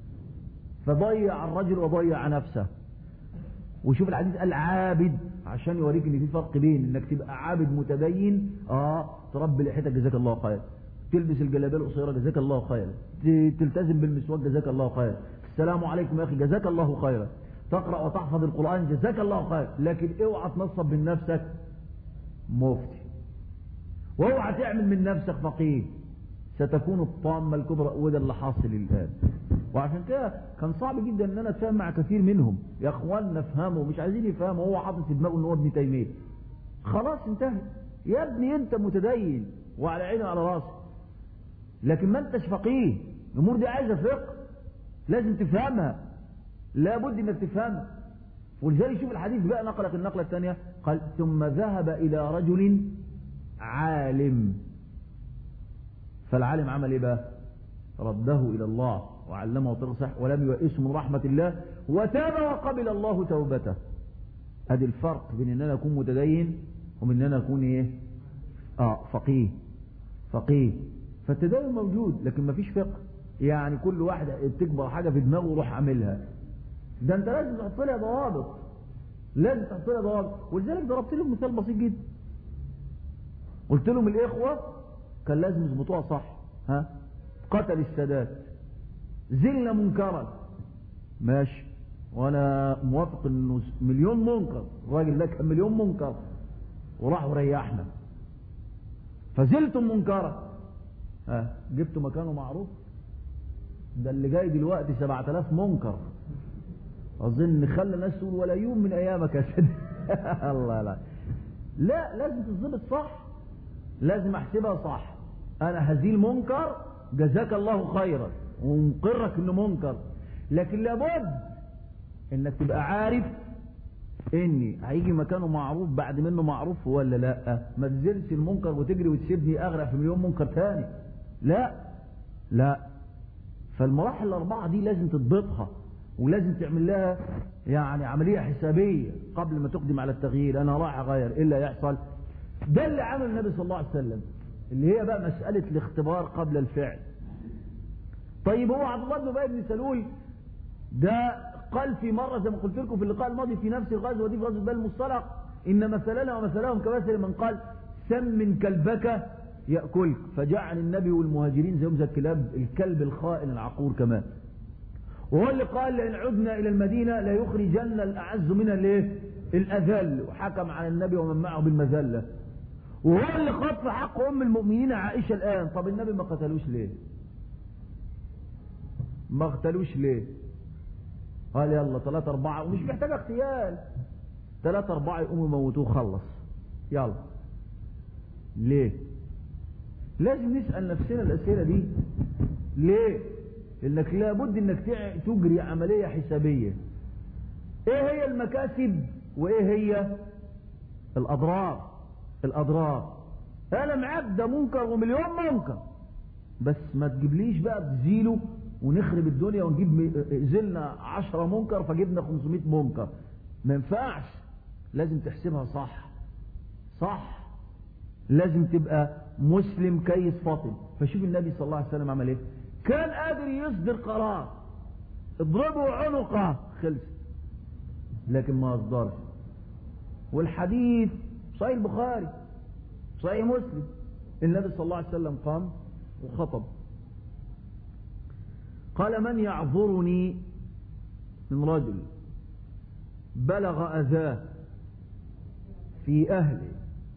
فضيع الرجل وضيع نفسه. وشوف الحديث قال عابد عشان يوريك ان في فرق بين انك تبقى عابد متدين اه تربي لحيتك جزاك الله خير، تلبس الجلابيه القصيره جزاك الله خير، تلتزم بالمسواك جزاك الله خير، السلام عليكم يا اخي جزاك الله خيرا، تقرأ وتحفظ القرآن جزاك الله خير. لكن اوعى تنصب من نفسك مفتي، واوعى تعمل من نفسك فقيه، ستكون الطامة الكبرى. وده اللي حاصل الآن. وعشان كده كان صعب جدا ان انا اتفاهم مع كثير منهم. يا اخواننا افهموا، مش عايزين يفهموا. هو حاطط في دماغه ان هو ابن تيمية، خلاص انتهى. يا ابني انت متدين وعلى عيني وعلى راسي، لكن ما انتش فقيه. الامور دي عايزه فقه، لازم تفهمها، لابد انك تفهمها. ولذلك شوف الحديث بقى نقلك النقله الثانيه. قال ثم ذهب الى رجل عالم. فالعالم عمل ايه بقى؟ رده الى الله وعلمه طريق صح ولم ييأس من رحمه الله وتاب وقبل الله توبته. ادي الفرق بين ان انا اكون متدين ومن ان انا اكون ايه؟ اه فقيه. فقيه. فالتدين موجود لكن ما فيش فقه. يعني كل واحد تكبر حاجه في دماغه وروح عاملها. ده انت لازم تحط لها ضوابط، لازم تحط لها ضوابط. ولذلك ضربت لهم مثال بسيط جدا. قلت لهم الاخوه كان لازم يظبطوها صح. ها قتل السادات، زلنا منكرا، ماشي، وانا موافق انه مليون منكر، الراجل ده كان مليون منكر وراح وريحنا. فزلتم منكرا، ها جبتوا مكانه معروف. ده اللي جاي دلوقتي سبعة آلاف منكر، اظن خلى الناس تقول ولا يوم من ايامك يا سيدي. الله لا لا، لازم تظبط صح، لازم احسبها صح. انا هزيل منكر جزاك الله خيرا ونقرك انه منكر، لكن لابد انك تبقى عارف اني هيجي مكانه معروف بعد منه معروف ولا لا. ما تزلش المنكر وتجري وتسيبني اغرق في مليون منكر تاني. لا لا، فالمراحل الاربعه دي لازم تضبطها ولازم تعمل لها يعني عمليه حسابيه قبل ما تقدم على التغيير. انا رايح اغير، ايه اللي هيحصل؟ ده اللي عمل النبي صلى الله عليه وسلم، اللي هي بقى مساله الاختبار قبل الفعل. طيب هو عبد الله بن ابي بن سلول ده قال في مرة زي ما قلت لكم في اللقاء الماضي في نفس الغزوة دي، في غزوة بني المصطلق، إن مثلنا ومثلهم كمثل من قال سمن كلبك يأكلك، فجعل النبي والمهاجرين زيهم زي الكلاب، الكلب الخائن العقور كمان. وهو اللي قال لئن عدنا إلى المدينة لا يخرجن الأعز منها الايه؟ الأذل، وحكم على النبي ومن معه بالمذلة. وهو اللي خاض في حق أم المؤمنين عائشة الآن. طب النبي ما قتلوش ليه؟ ما قتلوش ليه؟ قال يلا ثلاثة أربعة، ومش محتاج اغتيال، ثلاثة أربعة يقوموا يموتوه خلص يلا. ليه؟ لازم نسأل نفسنا الأسئلة دي. ليه؟ لأنك لابد أنك تجري عملية حسابية. إيه هي المكاسب وإيه هي الأضرار؟ الأضرار أنا معاك ده منكر ومليون منكر، بس ما تجيبليش بقى تزيله ونخرب الدنيا ونجيب زلنا عشرة منكر فجبنا خمسمائة منكر. ما ينفعش، لازم تحسبها صح صح، لازم تبقى مسلم كيس فاطن. فشوف النبي صلى الله عليه وسلم عمل ايه. كان قادر يصدر قرار اضربوا عنقه خلص، لكن ما اصدرش. والحديث صحيح البخاري صحيح مسلم، النبي صلى الله عليه وسلم قام وخطب قال من يعذرني من رجل بلغ أذاه في أهله.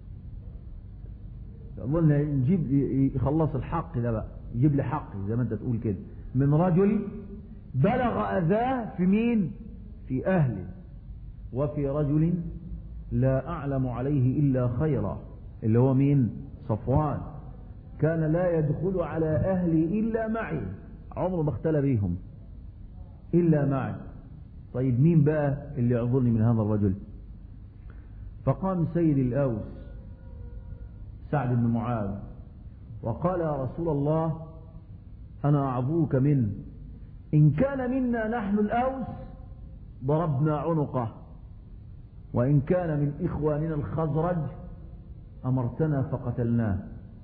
قلنا نجيب يخلص الحق ده بقى، يجيب لي حقي زي ما انت تقول كده. من رجل بلغ أذاه في مين؟ في أهله. وفي رجل لا أعلم عليه إلا خيرا، اللي هو مين؟ صفوان. كان لا يدخل على أهلي إلا معي، عمره ما اختلى بيهم إلا معي. طيب مين بقى اللي يعذرني من هذا الرجل؟ فقام سيد الأوس سعد بن معاذ وقال يا رسول الله أنا أعذرك منه، إن كان منا نحن الأوس ضربنا عنقه، وإن كان من إخواننا الخزرج أمرتنا فقتلناه.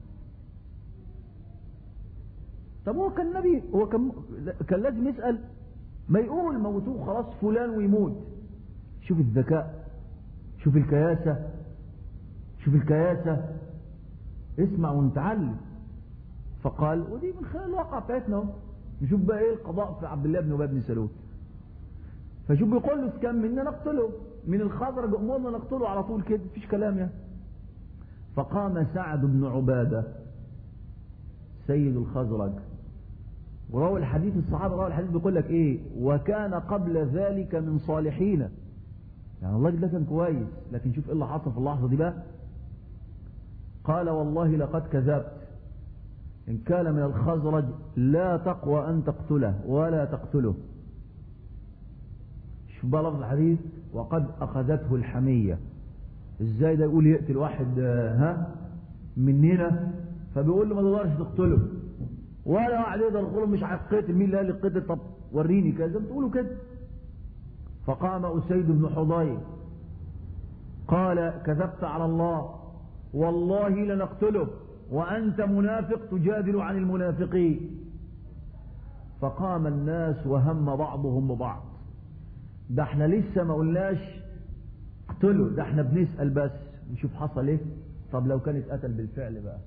طب هو كان نبي، هو كان, كان لازم يسأل، ما يقول موتوه خلاص فلان ويموت. شوف الذكاء، شوف الكياسة، شوف الكياسة، اسمع ونتعلم. فقال، ودي من خلال الواقع بتاعتنا، نشوف بقى ايه القضاء في عبد الله بن ابي بن سلول. فشوف بيقول له كم منا نقتله، من الخزرج امورنا نقتله على طول كده، مفيش كلام يعني. فقام سعد بن عبادة سيد الخزرج، وروى الحديث الصحابة روى الحديث بيقول لك ايه، وكان قبل ذلك من صالحين، يعني الله ده كان كويس، لكن شوف ايه اللي حصل في اللحظة دي بقى. قال والله لقد كذبت، إن كان من الخزرج لا تقوى أن تقتله ولا تقتله. شوف بقى لفظ الحديث، وقد أخذته الحمية. ازاي ده يقول يقتل واحد ها مننا؟ فبيقول له ما تقدرش تقتله ولا واحد يقدر يقول مش هيقتل، مين اللي قال القتل؟ طب وريني كذا، بتقولوا كده. فقام أسيد بن حضير قال كذبت على الله، والله لنقتله وأنت منافق تجادل عن المنافقين. فقام الناس وهم بعضهم ببعض، ده احنا لسه ما قلناش اقتله، ده احنا بنسأل بس نشوف حصل ايه. طب لو كان اتقتل بالفعل بقى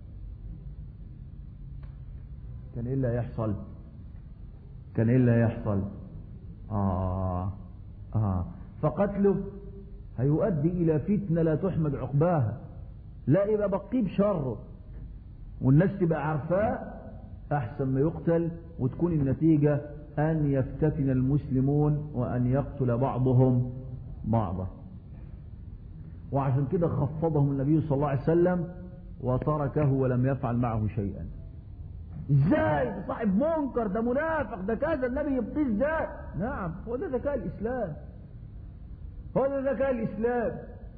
كان ايه اللي هيحصل؟ كان ايه اللي هيحصل؟ آه آه فقتله هيؤدي إلى فتنة لا تحمد عقباها، لا يبقى بقيه بشره والناس تبقى عارفاه، أحسن ما يقتل وتكون النتيجة أن يفتتن المسلمون وأن يقتل بعضهم بعضا. وعشان كده خفضهم النبي صلى الله عليه وسلم وتركه ولم يفعل معه شيئا. ازاي ده صاحب منكر، ده منافق، ده كذا، النبي يبقيه ازاي؟ نعم، هو ده ذكاء الاسلام، هو ده ذكاء الاسلام.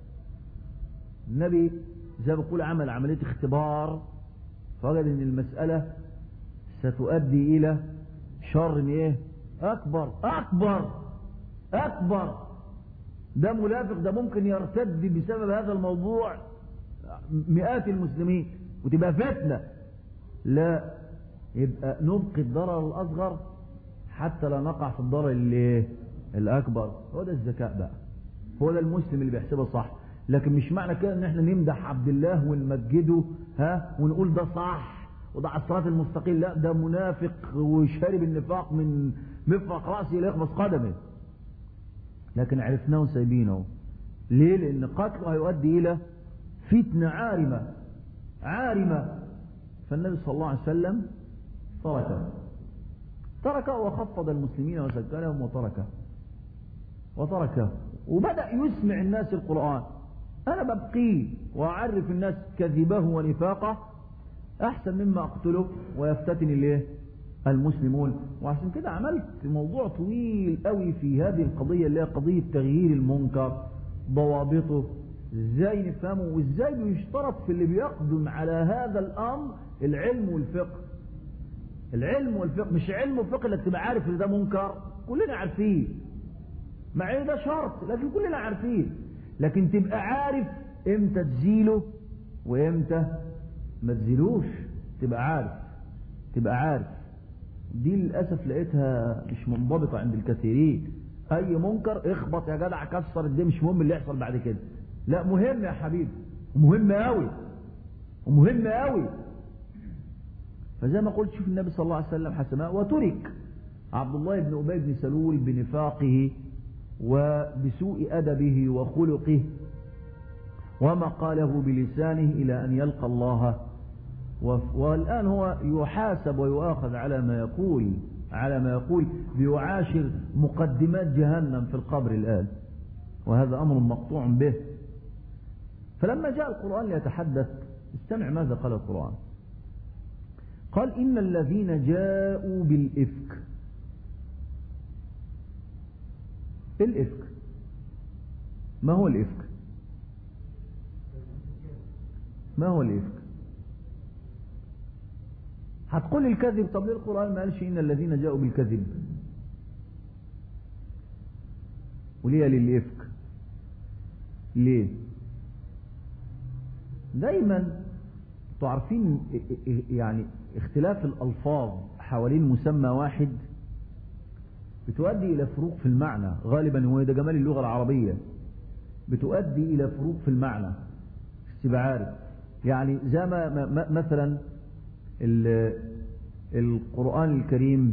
النبي زي ما بقول عمل عمليه اختبار، فوجد ان المساله ستؤدي الى شر ايه اكبر اكبر اكبر. ده منافق، ده ممكن يرتد بسبب هذا الموضوع مئات المسلمين وتبقى فتنه. لا، يبقى نبقي الضرر الاصغر حتى لا نقع في الضرر اللي الاكبر. هو ده الذكاء بقى، هو ده المسلم اللي بيحسبها صح. لكن مش معنى كده ان احنا نمدح عبد الله ونمجده ها ونقول ده صح وده على الصراط المستقيم. لا، ده منافق وشارب النفاق من مفرق راسه الى يخبص قدمه. لكن عرفناه وسايبينه. ليه؟ لان قتله هيؤدي الى فتنه عارمه عارمه. فالنبي صلى الله عليه وسلم تركه تركه وخفض المسلمين وسكنهم وتركه وتركه وبدأ يسمع الناس القرآن. أنا ببقيه وأعرف الناس كذبه ونفاقه أحسن مما أقتله ويفتتن إليه المسلمون. وعشان كده عملت موضوع طويل قوي في هذه القضية اللي هي قضية تغيير المنكر، ضوابطه، ازاي نفهمه، وازاي بيشترط في اللي بيقدم على هذا الأمر العلم والفقه. العلم والفقه، مش علم وفقه اللي تبقى عارف ان ده منكر، كلنا عارفين، مع ان ده شرط لكن كلنا عارفين. لكن تبقى عارف امتى تزيله وامتى ما تزيلوش، تبقى عارف تبقى عارف دي للاسف لقيتها مش منضبطه عند الكثيرين. اي منكر اخبط يا جدع، كسر الدنيا، مش مهم اللي يحصل بعد كده. لا، مهم يا حبيبي، ومهم قوي ومهم قوي. فزي ما قلت، شوف النبي صلى الله عليه وسلم حسماء وترك عبد الله بن أبي بن سلول بنفاقه وبسوء أدبه وخلقه وما قاله بلسانه إلى أن يلقى الله. والآن هو يحاسب ويؤاخذ على ما يقول على ما يقول بيعاشر مقدمات جهنم في القبر الآن، وهذا أمر مقطوع به. فلما جاء القرآن ليتحدث، استمع ماذا قال القرآن. قال: إن الذين جاءوا بالإفك. الإفك ما هو الإفك؟ ما هو الإفك؟ هتقول الكذب. طب ليه القرآن ما قالش إن الذين جاءوا بالكذب؟ وليه للإفك؟ ليه؟ دايما تعرفين يعني اختلاف الألفاظ حوالين مسمى واحد بتؤدي إلى فروق في المعنى غالبا. هو ده جمال اللغة العربية، بتؤدي إلى فروق في المعنى. تبقى عارف يعني زي ما مثلا القرآن الكريم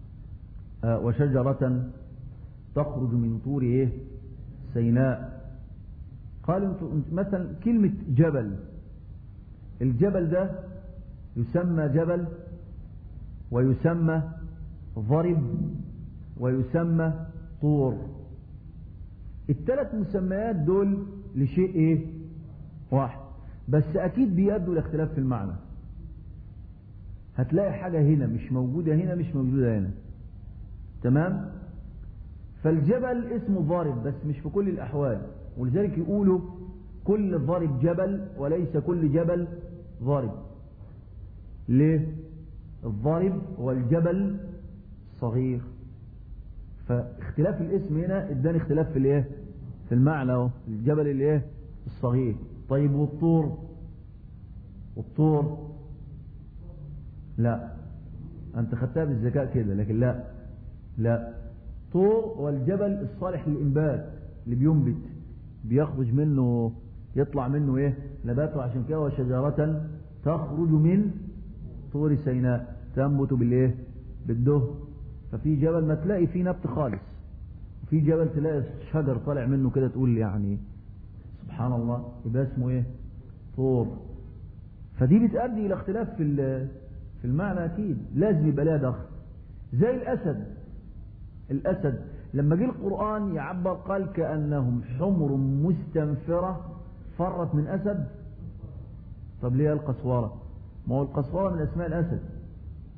وشجرة تخرج من طور ايه سيناء. قال مثلا كلمة جبل، الجبل ده يسمى جبل ويسمى ضرب ويسمى طور. الثلاث مسميات دول لشيء ايه واحد، بس اكيد بيؤدوا لاختلاف في المعنى. هتلاقي حاجة هنا مش موجودة هنا مش موجودة هنا، تمام؟ فالجبل اسمه ضارب بس مش في كل الأحوال، ولذلك يقولوا كل ضارب جبل وليس كل جبل ضارب. ليه؟ الضارب هو الجبل الصغير، فاختلاف الاسم هنا اداني اختلاف في الايه؟ في المعنى اهو، الجبل الايه؟ الصغير. طيب والطور؟ والطور لا، انت خدتها بالذكاء كده، لكن لا لا طور والجبل الصالح للإنبات اللي بينبت بيخرج منه يطلع منه ايه نباته. عشان كده وشجرة تخرج من طور سيناء تنبت بالايه بالدهن. ففي جبل ما تلاقي فيه نبت خالص، وفي جبل تلاقي شجر طالع منه كده تقول يعني سبحان الله، يبقى اسمه ايه طور. فدي بتؤدي الى اختلاف في في المعنى. اكيد لازم يبقى لها دخل. زي الاسد، الاسد لما جه القرآن يعبر قال كأنهم حمر مستنفرة فرت من اسد. طب ليه القسورة؟ ما هو القسورة من اسماء الاسد،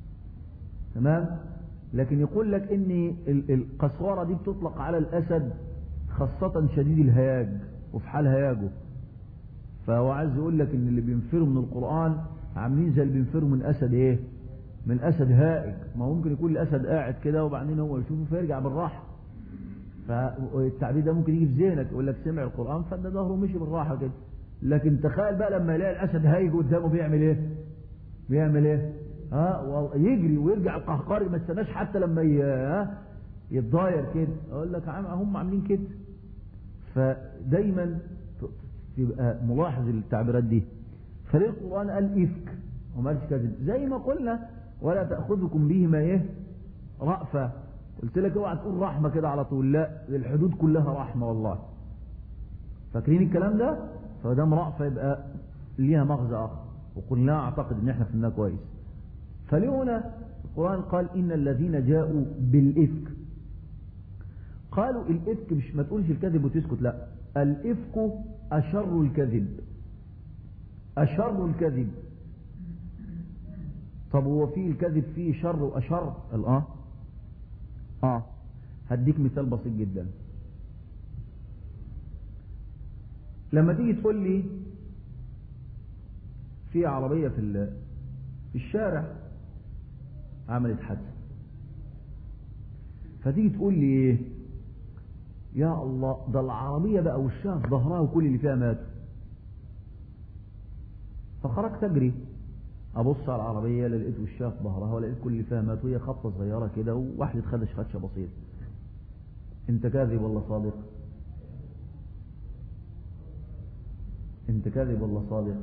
تمام. لكن يقول لك ان القسورة دي بتطلق على الاسد خاصة شديد الهياج وفي حال هياجه. فهو عايز يقول لك ان اللي بينفروا من القرآن عاملين زي اللي بينفروا من اسد ايه؟ من اسد هائج. ما ممكن يكون الاسد قاعد كده وبعدين هو يشوفه فيرجع بالراحة. فالتعبير ده ممكن يجي في ذهنك يقول لك سمع القرآن فده ظهره مشي بالراحة كده. لكن تخيل بقى لما يلاقي الاسد هايج قدامه بيعمل ايه؟ بيعمل ايه؟ ها يجري ويرجع القهقري ما استناش حتى لما ها يتضاير كده. اقول لك هم عاملين كده. فدايما تبقى ملاحظ التعبيرات دي. فليه القرآن قال إفك وما قالش كذب؟ زي ما قلنا ولا تأخذكم بهما ايه رأفة. قلت لك اوعى تقول رحمة كده على طول، لا الحدود كلها رحمة والله. فاكرين الكلام ده؟ فدام رأفة يبقى ليها مغزى آخر، وقلنا اعتقد ان احنا فهمناه كويس. فليه هنا القرآن قال إن الذين جاءوا بالإفك؟ قالوا الإفك مش ما تقولش الكذب وتسكت، لا الإفك أشر الكذب. أشر الكذب. طب هو فيه الكذب فيه شر وأشر؟ الآن آه هديك مثال بسيط جدا. لما تيجي تقول لي في عربية في في الشارع عملت حادثة، فتيجي تقول لي ايه؟ يا الله ده العربية بقى وشها في ظهرها وكل اللي فيها ماتوا. فخرجت اجري ابص على العربية لا لقيت وشها في ظهرها ولا لقيت كل اللي فيها ماتوا، هي خبطة صغيرة كده وواحد خدش خدشة بسيطة. انت كاذب ولا صادق؟ انت كاذب ولا صادق؟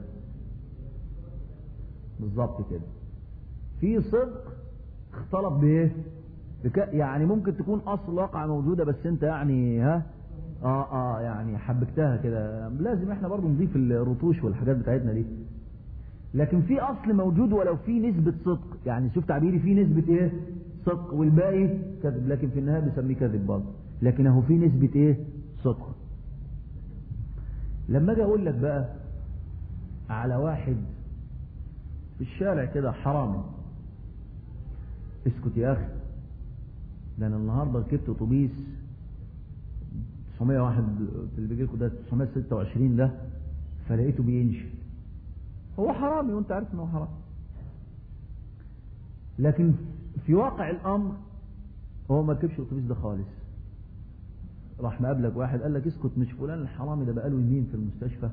بالظبط كده. في صدق اختلط بايه؟ بك... يعني ممكن تكون اصل الواقع موجودة بس انت يعني ها اه اه يعني حبكتها كده. لازم احنا برضو نضيف الرطوش والحاجات بتاعتنا دي. لكن في اصل موجود ولو في نسبة صدق، يعني شوف تعبيري في نسبة ايه؟ صدق والباقي كذب، لكن في النهاية بسميه كذب برضه، لكن اهو في نسبة ايه؟ صدق. لما اجي اقول لك بقى على واحد في الشارع كده حرامي، اسكت يا اخي، ده انا النهارده ركبت اتوبيس تسعمية وواحد اللي بيجي لكم ده تسعمية وستة وعشرين ده، فلقيته بينشل. هو حرامي وانت عارف انه حرامي، لكن في واقع الامر هو ما ركبش الاتوبيس ده خالص. راح مقابلك واحد قال لك اسكت مش فلان الحرامي ده بقاله يمين في المستشفى.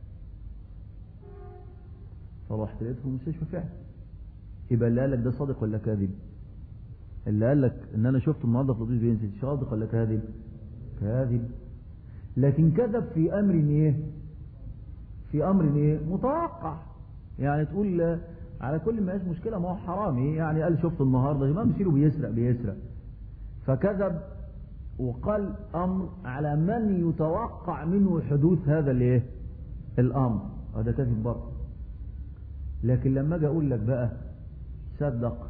فرحت لقيته في المستشفى فعلا. يبقى اللي قال لك ده صادق ولا كاذب؟ اللي قال لك ان انا شفته النهارده في الاتوبيس بينزل صادق ولا كاذب؟ كاذب. لكن كذب في امر ايه؟ في امر ايه؟ متوقع. يعني تقول على كل ما هيش مشكله ما هو حرامي، يعني قال شفته النهارده ما مسيره بيسرق بيسرق فكذب، وقال امر على من يتوقع منه حدوث هذا الايه؟ الامر، هذا كذب برضه. لكن لما اجي اقول لك بقى صدق،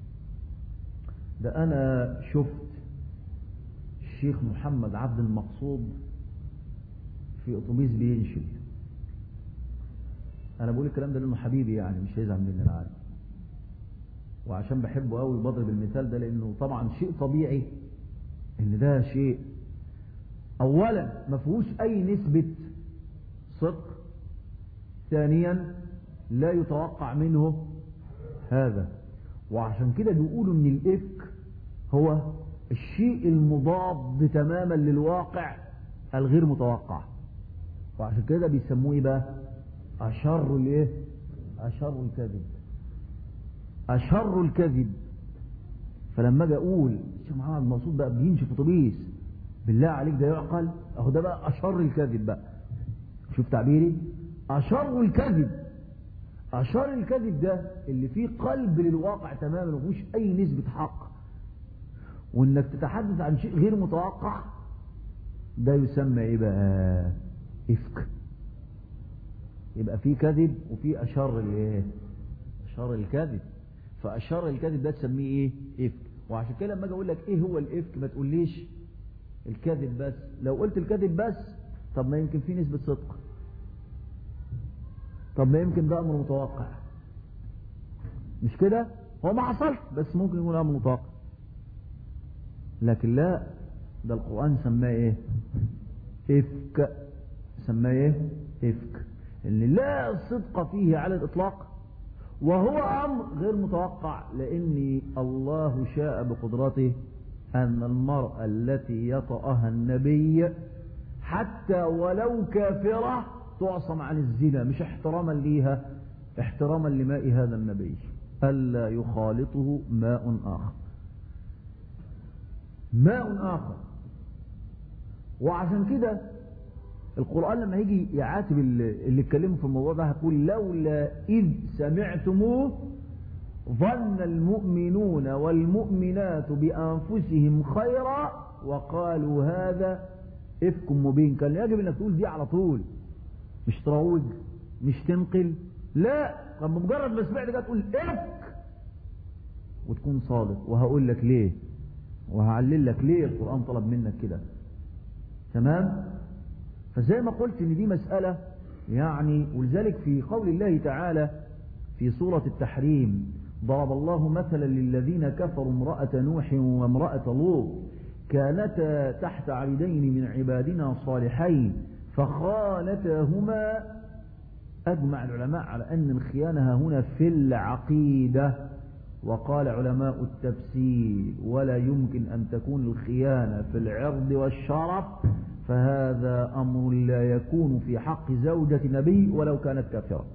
ده انا شفت الشيخ محمد عبد المقصود في اتوبيس بينشل. انا بقول الكلام ده لانه حبيبي، يعني مش هيزعل مني انا عارف، وعشان بحبه قوي بضرب المثال ده، لانه طبعا شيء طبيعي ان ده شيء اولا ما فيهوش اي نسبة صدق، ثانيا لا يتوقع منه هذا. وعشان كده بيقولوا ان الافك هو الشيء المضاد تماما للواقع الغير متوقع، وعشان كده بيسموه بقى اشر الايه؟ اشر الكذب. اشر الكذب. فلما اجي اقول الشيخ محمد المقصود بقى بيمشي في اتوبيس، بالله عليك ده يعقل؟ اهو ده بقى اشر الكذب بقى. شوف تعبيري؟ اشر الكذب. اشر الكذب ده اللي فيه قلب للواقع تماما ومفيهوش اي نسبة حق، وانك تتحدث عن شيء غير متوقع، ده يسمى ايه بقى؟ افك. يبقى فيه كذب وفيه اشر الايه؟ اشر الكذب. فاشر الكذب ده تسميه ايه؟ افك. وعشان كده لما اجي اقول لك ايه هو الافك ما تقوليش الكذب بس. لو قلت الكذب بس طب ما يمكن فيه نسبة صدق، طب ما يمكن ده امر متوقع، مش كده؟ هو ما حصلش بس ممكن يكون امر متوقع. لكن لا، ده القرآن سماه ايه؟ افك. سماه ايه؟ افك، اللي لا صدق فيه على الاطلاق، وهو امر غير متوقع، لان الله شاء بقدرته ان المرأة التي يطأها النبي حتى ولو كافرة تعصم عن الزنا، مش احتراما ليها، احتراما لماء هذا النبي، ألا يخالطه ماء آخر. ماء آخر. وعشان كده القرآن لما يجي يعاتب اللي اتكلموا في الموضوع ده هيقول لولا إذ سمعتموه ظن المؤمنون والمؤمنات بأنفسهم خيرا وقالوا هذا إفك مبين. كان يجب أنك تقول دي على طول، مش تروج، مش تنقل، لا، لما مجرد ما سمعت كده تقول إفك وتكون صادق. وهقول لك ليه، وهعلل لك ليه القرآن طلب منك كده. تمام؟ فزي ما قلت ان دي مسألة يعني، ولذلك في قول الله تعالى في سورة التحريم ضرب الله مثلا للذين كفروا امرأة نوح وامرأة لوط كانتا تحت عبدين من عبادنا صالحين فخانتاهما. أجمع العلماء على أن الخيانة هنا في العقيدة، وقال علماء التفسير ولا يمكن أن تكون الخيانة في العرض والشرف، فهذا أمر لا يكون في حق زوجة نبي ولو كانت كافرة.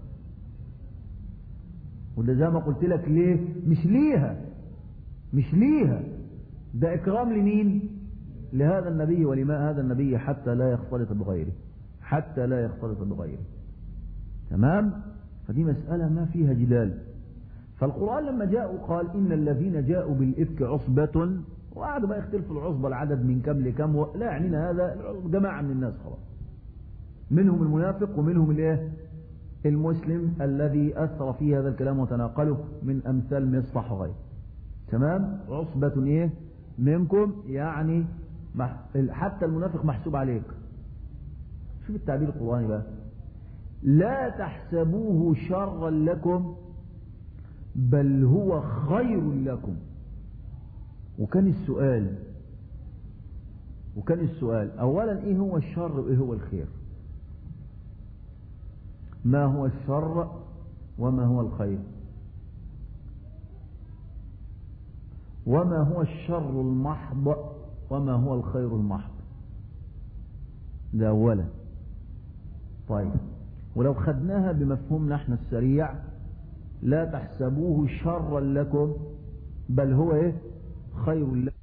وده زي ما قلت لك ليه؟ مش ليها، مش ليها، ده إكرام لمين؟ لهذا النبي ولماء هذا النبي حتى لا يختلط بغيره، حتى لا يختلط بغيره. تمام؟ فدي مسألة ما فيها جدال. فالقرآن لما جاءوا قال إن الذين جاءوا بالإفك عصبة، وقعدوا بقى يختلفوا العصبة العدد من كم لكم، لا يعنينا هذا، جماعة من الناس خلاص، منهم المنافق ومنهم الايه؟ المسلم الذي أثر في هذا الكلام وتناقله من أمثال مصطح وغيره. تمام؟ عصبة ايه؟ منكم، يعني حتى المنافق محسوب عليك. شوف التعبير القرآني بقى، لا تحسبوه شرا لكم بل هو خير لكم. وكان السؤال وكان السؤال أولا إيه هو الشر وإيه هو الخير؟ ما هو الشر وما هو الخير؟ وما هو الشر المحض وما هو الخير المحض؟ ده أولا. طيب، ولو خدناها بمفهومنا احنا السريع، لا تحسبوه شرا لكم بل هو ايه؟ خير لكم.